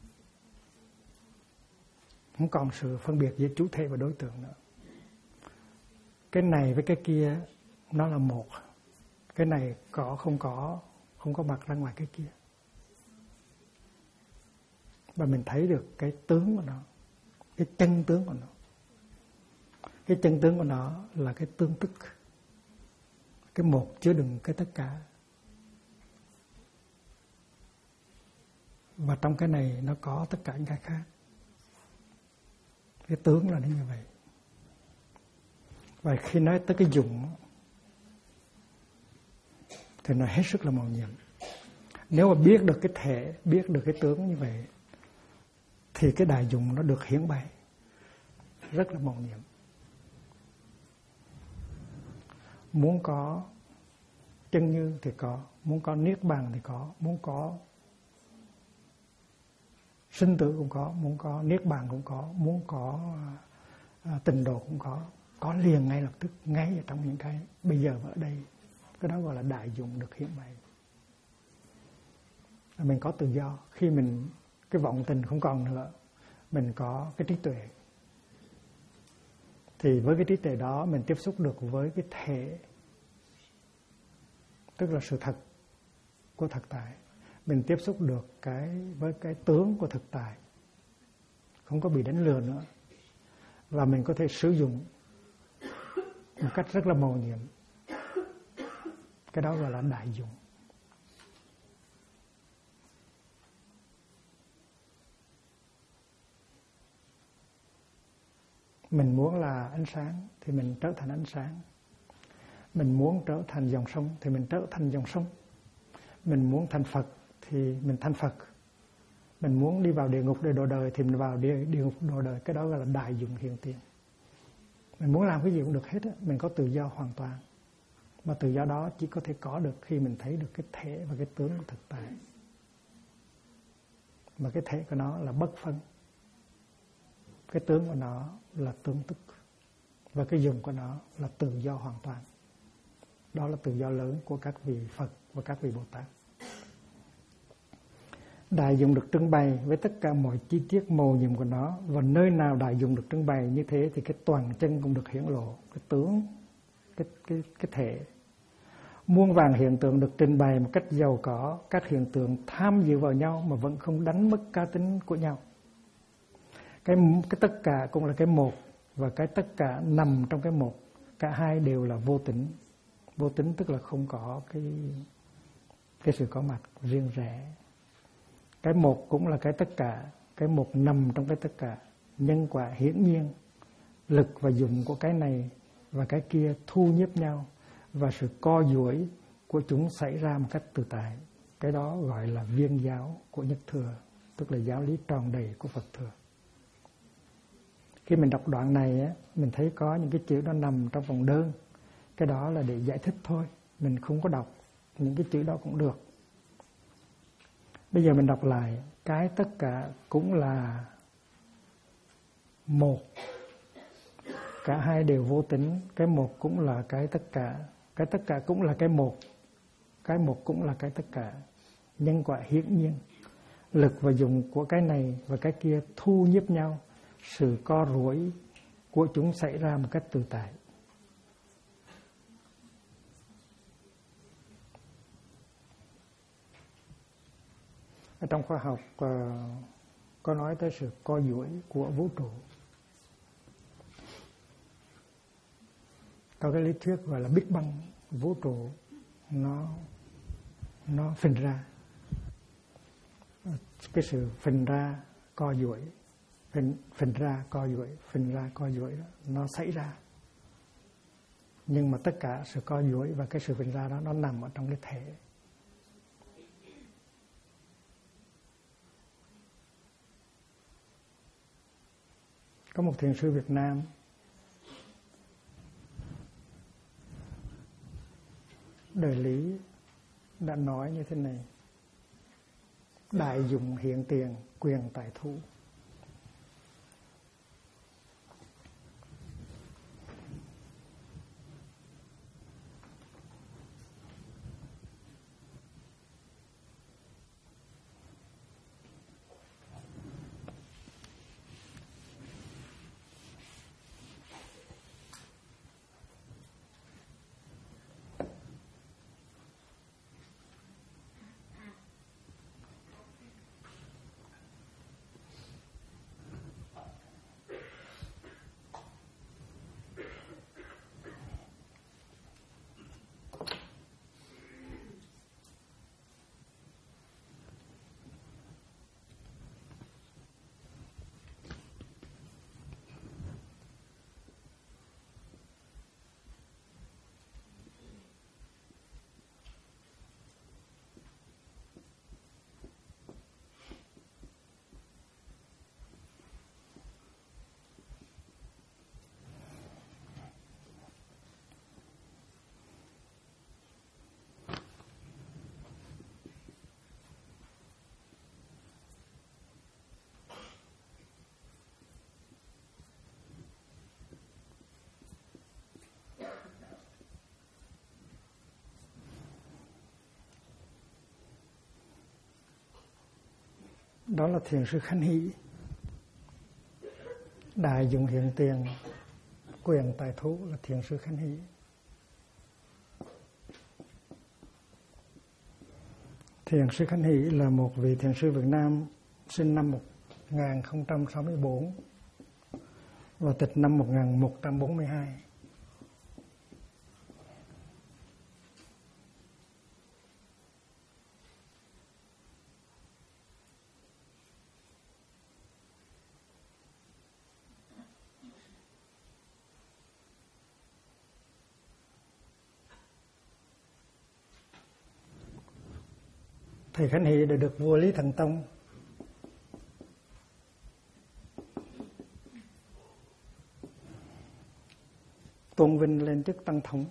Không còn sự phân biệt giữa chủ thể và đối tượng nữa. Cái này với cái kia nó là một. Cái này không có mặt ra ngoài cái kia. Và mình thấy được cái tướng của nó, cái chân tướng của nó. Cái chân tướng của nó là cái tương tức. Cái một chứa đựng cái tất cả. Và trong cái này nó có tất cả những cái khác. Cái tướng là như vậy. Và khi nói tới cái dụng thì nó hết sức là màu nhiệm. Nếu mà biết được cái thể, biết được cái tướng như vậy, thì cái đại dụng nó được hiển bày rất là màu nhiệm. Muốn có chân như thì có, muốn có niết bàn thì có, muốn có sinh tử cũng có, muốn có niết bàn cũng có, muốn có tịnh độ cũng có liền ngay lập tức, ngay ở trong những cái bây giờ và ở đây. Cái đó gọi là đại dụng được hiển bày. Mình có tự do. Khi mình cái vọng tình không còn nữa, mình có cái trí tuệ. Thì với cái trí tuệ đó mình tiếp xúc được với cái thể, tức là sự thật của thực tại. Mình tiếp xúc được với cái tướng của thực tại, không có bị đánh lừa nữa. Và mình có thể sử dụng một cách rất là mầu nhiệm. Cái đó gọi là đại dụng. Mình muốn là ánh sáng thì mình trở thành ánh sáng. Mình muốn trở thành dòng sông thì mình trở thành dòng sông. Mình muốn thành Phật thì mình thành Phật. Mình muốn đi vào địa ngục để độ đời thì mình vào địa ngục độ đời. Cái đó gọi là đại dụng hiện tiền. Mình muốn làm cái gì cũng được hết á. Mình có tự do hoàn toàn. Mà tự do đó chỉ có thể có được khi mình thấy được cái thể và cái tướng của thực tại. Mà cái thể của nó là bất phân. Cái tướng của nó là tương tức. Và cái dụng của nó là tự do hoàn toàn. Đó là tự do lớn của các vị Phật và các vị Bồ Tát. Đại dụng được trưng bày với tất cả mọi chi tiết màu nhiệm của nó. Và nơi nào đại dụng được trưng bày như thế thì cái toàn chân cũng được hiển lộ. Cái tướng, cái thể. Muôn vàn hiện tượng được trình bày một cách giàu có. Các hiện tượng tham dự vào nhau mà vẫn không đánh mất cá tính của nhau. Cái tất cả cũng là cái một. Và cái tất cả nằm trong cái một. Cả hai đều là vô tính. Vô tính tức là không có cái sự có mặt riêng rẽ. Cái một cũng là cái tất cả. Cái một nằm trong cái tất cả. Nhân quả hiển nhiên. Lực và dụng của cái này và cái kia thu nhếp nhau. Và sự co duỗi của chúng xảy ra một cách tự tại. Cái đó gọi là viên giáo của Nhất Thừa. Tức là giáo lý tròn đầy của Phật Thừa. Khi mình đọc đoạn này á, mình thấy có những cái chữ nó nằm trong vòng đơn. Cái đó là để giải thích thôi. Mình không có đọc những cái chữ đó cũng được. Bây giờ mình đọc lại. Cái tất cả cũng là một. Cả hai đều vô tính. Cái một cũng là cái tất cả. Cái tất cả cũng là cái một. Cái một cũng là cái tất cả. nhân quả hiển nhiên. Lực và dụng của cái này và cái kia thu nhiếp nhau, sự co duỗi của chúng xảy ra một cách tự tại. Ở trong khoa học có nói tới sự co duỗi của vũ trụ. Có cái lý thuyết gọi là Big Bang, vũ trụ nó phình ra. Cái sự phình ra co duỗi, phình ra co duỗi, phình ra co duỗi đó, nó xảy ra. Nhưng mà tất cả sự co duỗi và cái sự phình ra đó nó nằm ở trong cái thể. Có một thiền sư Việt Nam đời Lý đã nói như thế này: đại dụng hiện tiền, quyền tài thú. Đó là thiền sư Khánh Hỷ. Đại dụng hiện tiền, quyền tài thú là thiền sư Khánh Hỷ. Thiền sư Khánh Hỷ là một vị thiền sư Việt Nam, sinh năm 1064 và tịch năm 1142. Thầy Khánh Hỷ đã được vua Lý Thần Tông tôn vinh lên chức tăng thống.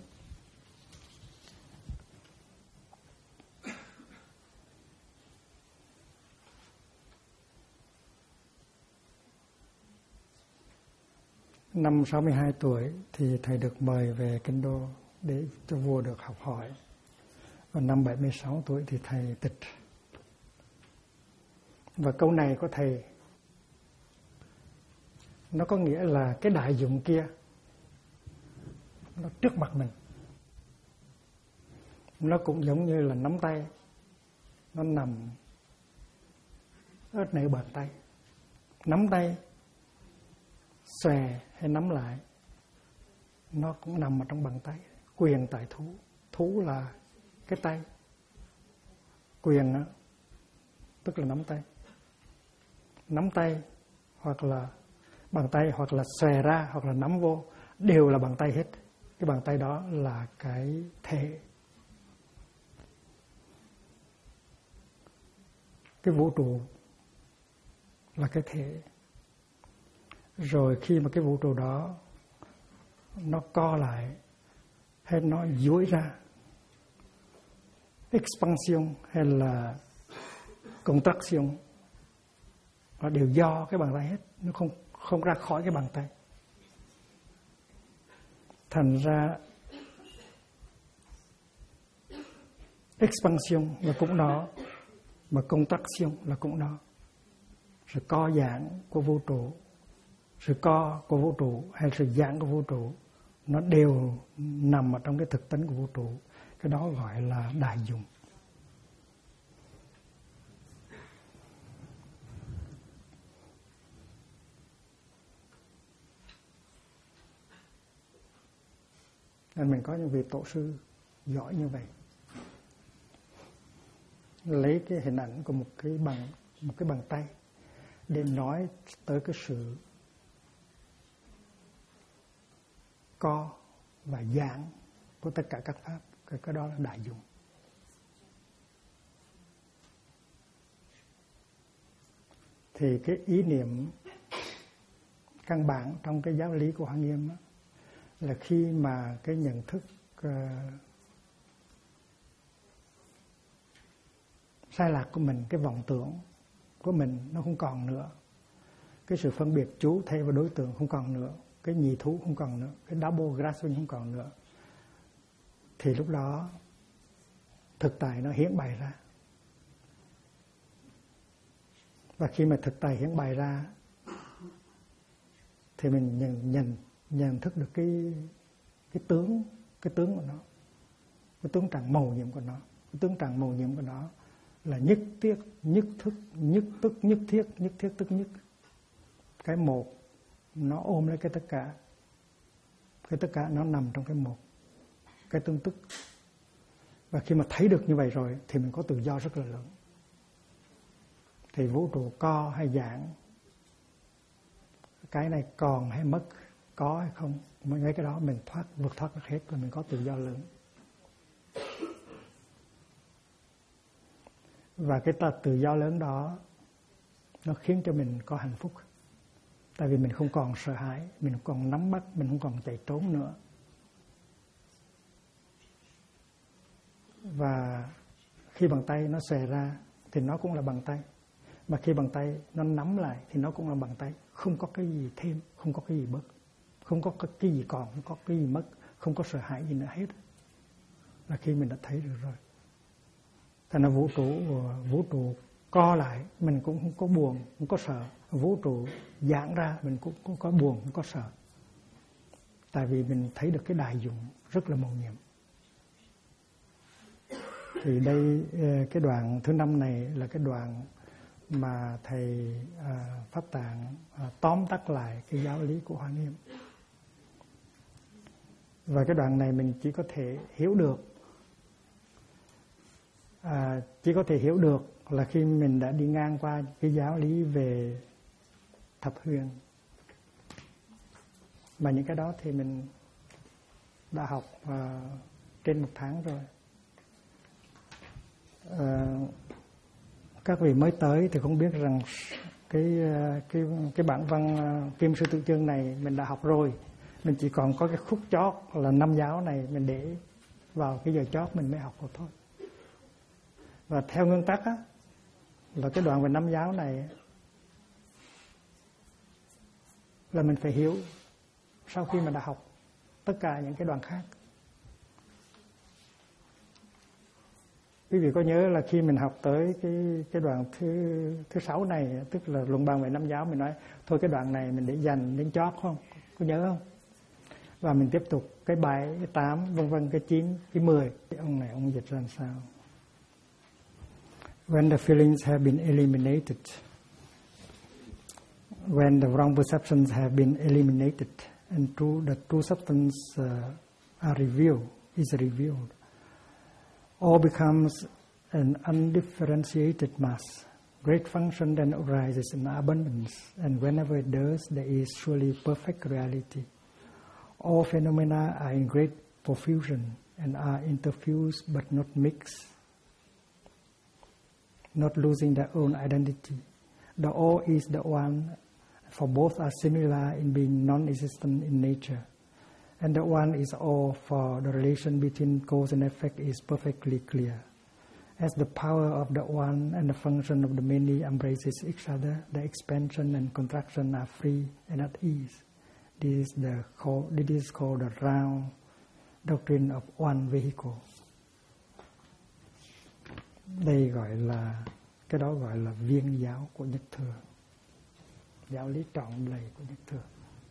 Năm 62 tuổi thì thầy được mời về Kinh Đô để cho vua được học hỏi. Và năm 76 tuổi thì thầy tịch. Và câu này của thầy nó có nghĩa là cái đại dụng kia nó trước mặt mình. Nó cũng giống như là nắm tay, nó nằm ở nơi bàn tay. Nắm tay, xòe hay nắm lại, nó cũng nằm ở trong bàn tay. Quyền tại thú. Thú là cái tay. Quyền đó, tức là nắm tay. Nắm tay hoặc là bàn tay, hoặc là xòe ra, hoặc là nắm vô, đều là bàn tay hết. Cái bàn tay đó là cái thể. Cái vũ trụ là cái thể. Rồi khi mà cái vũ trụ đó nó co lại hay nó duỗi ra, expansion hay là contraction, nó đều do cái bàn tay hết. Nó không ra khỏi cái bàn tay. Thành ra expansion là cũng nó, mà contraction là cũng đó. Sự co giãn của vũ trụ, sự co của vũ trụ hay sự giãn của vũ trụ, nó đều nằm ở trong cái thực tính của vũ trụ. Cái đó gọi là đại dụng. Nên mình có những vị tổ sư giỏi như vậy, lấy cái hình ảnh của một cái bàn tay để nói tới cái sự co và giãn của tất cả các pháp. Cái đó là đại dụng. Thì cái ý niệm căn bản trong cái giáo lý của Hoa Nghiêm đó, là khi mà cái nhận thức sai lạc của mình, cái vọng tưởng của mình nó không còn nữa, cái sự phân biệt chú thay vào đối tượng không còn nữa, cái nhị thú không còn nữa, cái double grasping không còn nữa, thì lúc đó thực tại nó hiển bày ra. Và khi mà thực tại hiển bày ra thì mình nhận thức được cái tướng của nó, cái tướng trạng màu nhiệm của nó. Cái tướng trạng màu nhiệm của nó là nhất thiết, nhất thức, nhất tức, nhất thiết tức nhất. Cái một nó ôm lấy cái tất cả, cái tất cả nó nằm trong cái một, cái tương tức. Và khi mà thấy được như vậy rồi thì mình có tự do rất là lớn. Thì vũ trụ co hay giãn, cái này còn hay mất, có hay không, mấy cái đó mình vượt thoát được hết, và mình có tự do lớn. Và cái tự do lớn đó nó khiến cho mình có hạnh phúc. Tại vì mình không còn sợ hãi, mình không còn nắm bắt, mình không còn chạy trốn nữa. Và khi bàn tay nó xòe ra thì nó cũng là bàn tay. Mà khi bàn tay nó nắm lại thì nó cũng là bàn tay. Không có cái gì thêm, không có cái gì bớt, không có cái gì còn, không có cái gì mất, không có sợ hãi gì nữa hết. Là khi mình đã thấy được rồi. Thành ra vũ trụ co lại mình cũng không có buồn, không có sợ. Vũ trụ giãn ra mình cũng không có buồn, không có sợ. Tại vì mình thấy được cái đại dụng rất là mầu nhiệm. Thì đây cái đoạn thứ 5 này là cái đoạn mà thầy Pháp Tạng tóm tắt lại cái giáo lý của Hoa Nghiêm. Và cái đoạn này mình chỉ có thể hiểu được là khi mình đã đi ngang qua cái giáo lý về thập huyền. Mà những cái đó thì mình đã học trên 1 tháng rồi. Các vị mới tới thì không biết rằng cái bản văn Kim Sư Tự Chương này mình đã học rồi. Mình chỉ còn có cái khúc chót là 5 giáo này mình để vào cái giờ chót mình mới học được thôi. Và theo nguyên tắc á, là cái đoạn về 5 giáo này là mình phải hiểu sau khi mà đã học tất cả những cái đoạn khác. Quý vị có nhớ là khi mình học tới cái đoạn thứ 6 này, tức là luận bàn về 5 giáo, mình nói thôi cái đoạn này mình để dành đến chót không? Có nhớ không? Và mình tiếp tục cái 7, cái 8, vân vân, cái 9, cái 10. Ông này ông dịch ra làm sao? When the feelings have been eliminated, when the wrong perceptions have been eliminated, and the true substance is revealed, all becomes an undifferentiated mass. Great function then arises in abundance, and whenever it does, there is surely perfect reality. All phenomena are in great profusion and are interfused but not mixed, not losing their own identity. The all is the one, for both are similar in being non-existent in nature. And the one is all, for the relation between cause and effect is perfectly clear. As the power of the one and the function of the many embraces each other, the expansion and contraction are free and at ease. This is called the round doctrine of one vehicle. Đây gọi là Cái đó gọi là viên giáo của Nhất Thừa, giáo lý trọn lầy của Nhất Thừa.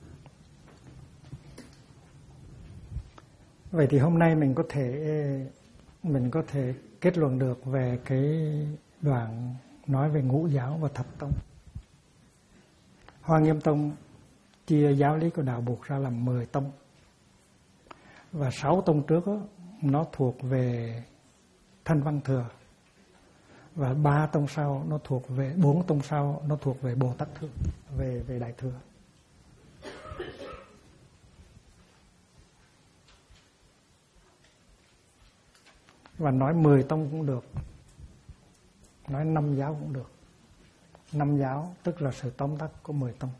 Vậy thì hôm nay mình có thể kết luận được về cái đoạn nói về ngũ giáo và thập tông. Hoa Nghiêm Tông chia giáo lý của đạo Buddha ra làm 10 tông. Và 6 tông trước đó, nó thuộc về Thanh Văn Thừa. Và 3 tông sau nó thuộc về 4 tông sau nó thuộc về Bồ Tát Thừa, về Đại Thừa. Và nói 10 tông cũng được, nói 5 giáo cũng được. 5 giáo tức là sự tóm tắt của 10 tông.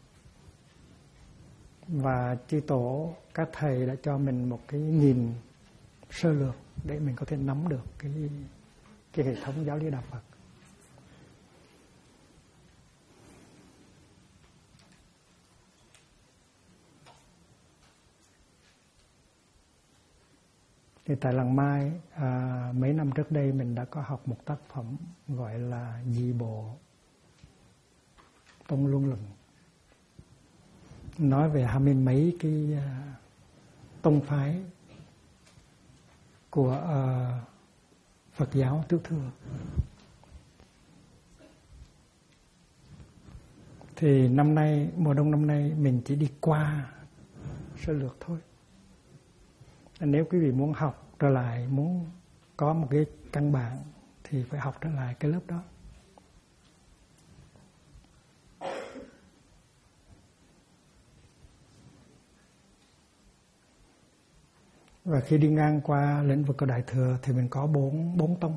Và chư tổ, các thầy đã cho mình một cái nhìn sơ lược để mình có thể nắm được cái hệ thống giáo lý đạo Phật. Thì tại Làng Mai mấy năm trước đây mình đã có học một tác phẩm gọi là Dị Bộ Tông Luân Luận, nói về 20 mấy cái tông phái của Phật giáo Tứ Thừa. Thì năm nay, mùa đông năm nay mình chỉ đi qua sơ lược thôi. Nếu quý vị muốn học trở lại, muốn có một cái căn bản thì phải học trở lại cái lớp đó. Và khi đi ngang qua lĩnh vực của Đại Thừa thì mình có bốn tông.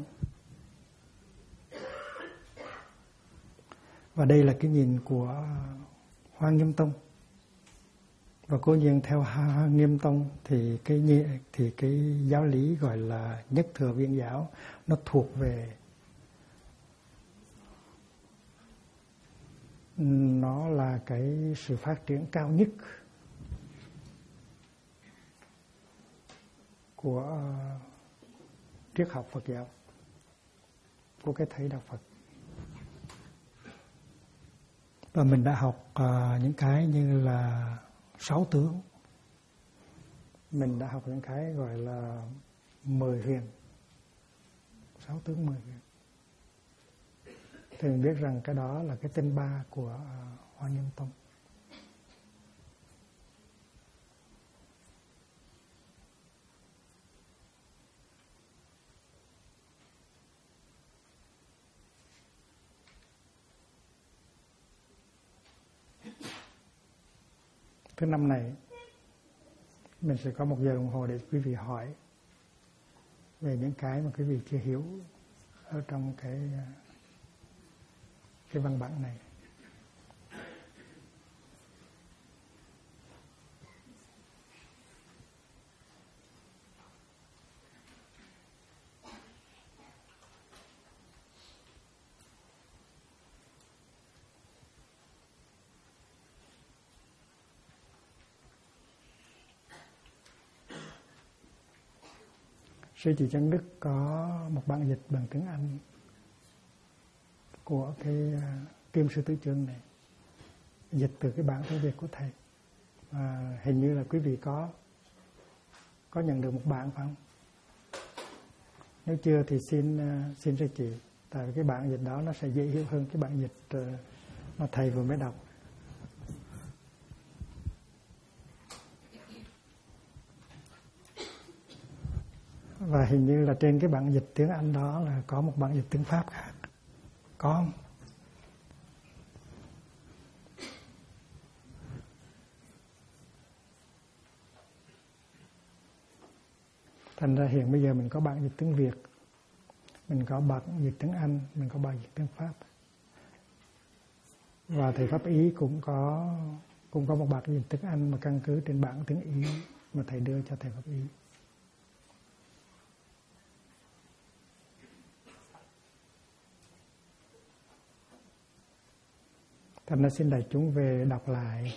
Và đây là cái nhìn của Hoa Nghiêm Tông. Và cố nhiên theo Hoa Nghiêm Tông thì cái giáo lý gọi là Nhất Thừa Viên giáo nó thuộc về, nó là cái sự phát triển cao nhất của triết học Phật giáo, của cái thể đạo Phật. Và mình đã học những cái như là 6 tướng. Mình đã học những cái gọi là 10 huyền, 6 tướng 10 huyền. Thì mình biết rằng cái đó là cái tinh ba của Hoa Nghiêm Tông. Thứ năm này mình sẽ có 1 giờ đồng hồ để quý vị hỏi về những cái mà quý vị chưa hiểu ở trong cái văn bản này. Sư Chỉ Chân Đức có một bản dịch bằng tiếng Anh của cái Kim Sư Tứ Chương này, dịch từ cái bản tiếng Việt của thầy. Hình như là quý vị có nhận được một bản phải không? Nếu chưa thì xin sư chị, tại vì cái bản dịch đó nó sẽ dễ hiểu hơn cái bản dịch mà thầy vừa mới đọc. Và hình như là trên cái bản dịch tiếng Anh đó là có một bản dịch tiếng Pháp khác. Có không? Thành ra hiện bây giờ mình có bản dịch tiếng Việt, mình có bản dịch tiếng Anh, mình có bản dịch tiếng Pháp. Và thầy Pháp Ý cũng có một bản dịch tiếng Anh mà căn cứ trên bản tiếng Ý mà thầy đưa cho thầy Pháp Ý. Thành ra xin đại chúng về đọc lại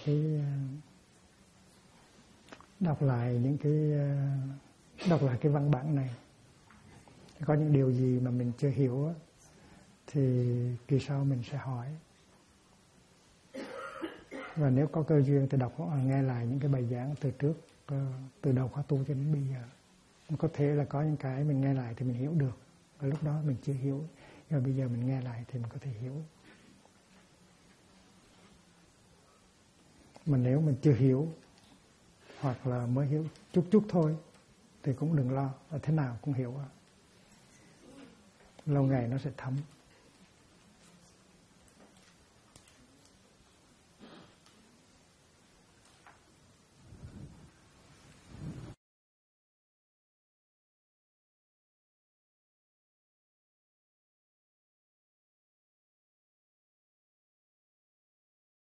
cái văn bản này. Có những điều gì mà mình chưa hiểu thì kỳ sau mình sẽ hỏi. Và nếu có cơ duyên thì đọc nghe lại những cái bài giảng từ trước, từ đầu khóa tu cho đến bây giờ. Có thể là có những cái mình nghe lại thì mình hiểu được, và lúc đó mình chưa hiểu, nhưng mà bây giờ mình nghe lại thì mình có thể hiểu. Mà nếu mình chưa hiểu hoặc là mới hiểu chút chút thôi thì cũng đừng lo, thế nào cũng hiểu. Lâu ngày nó sẽ thấm.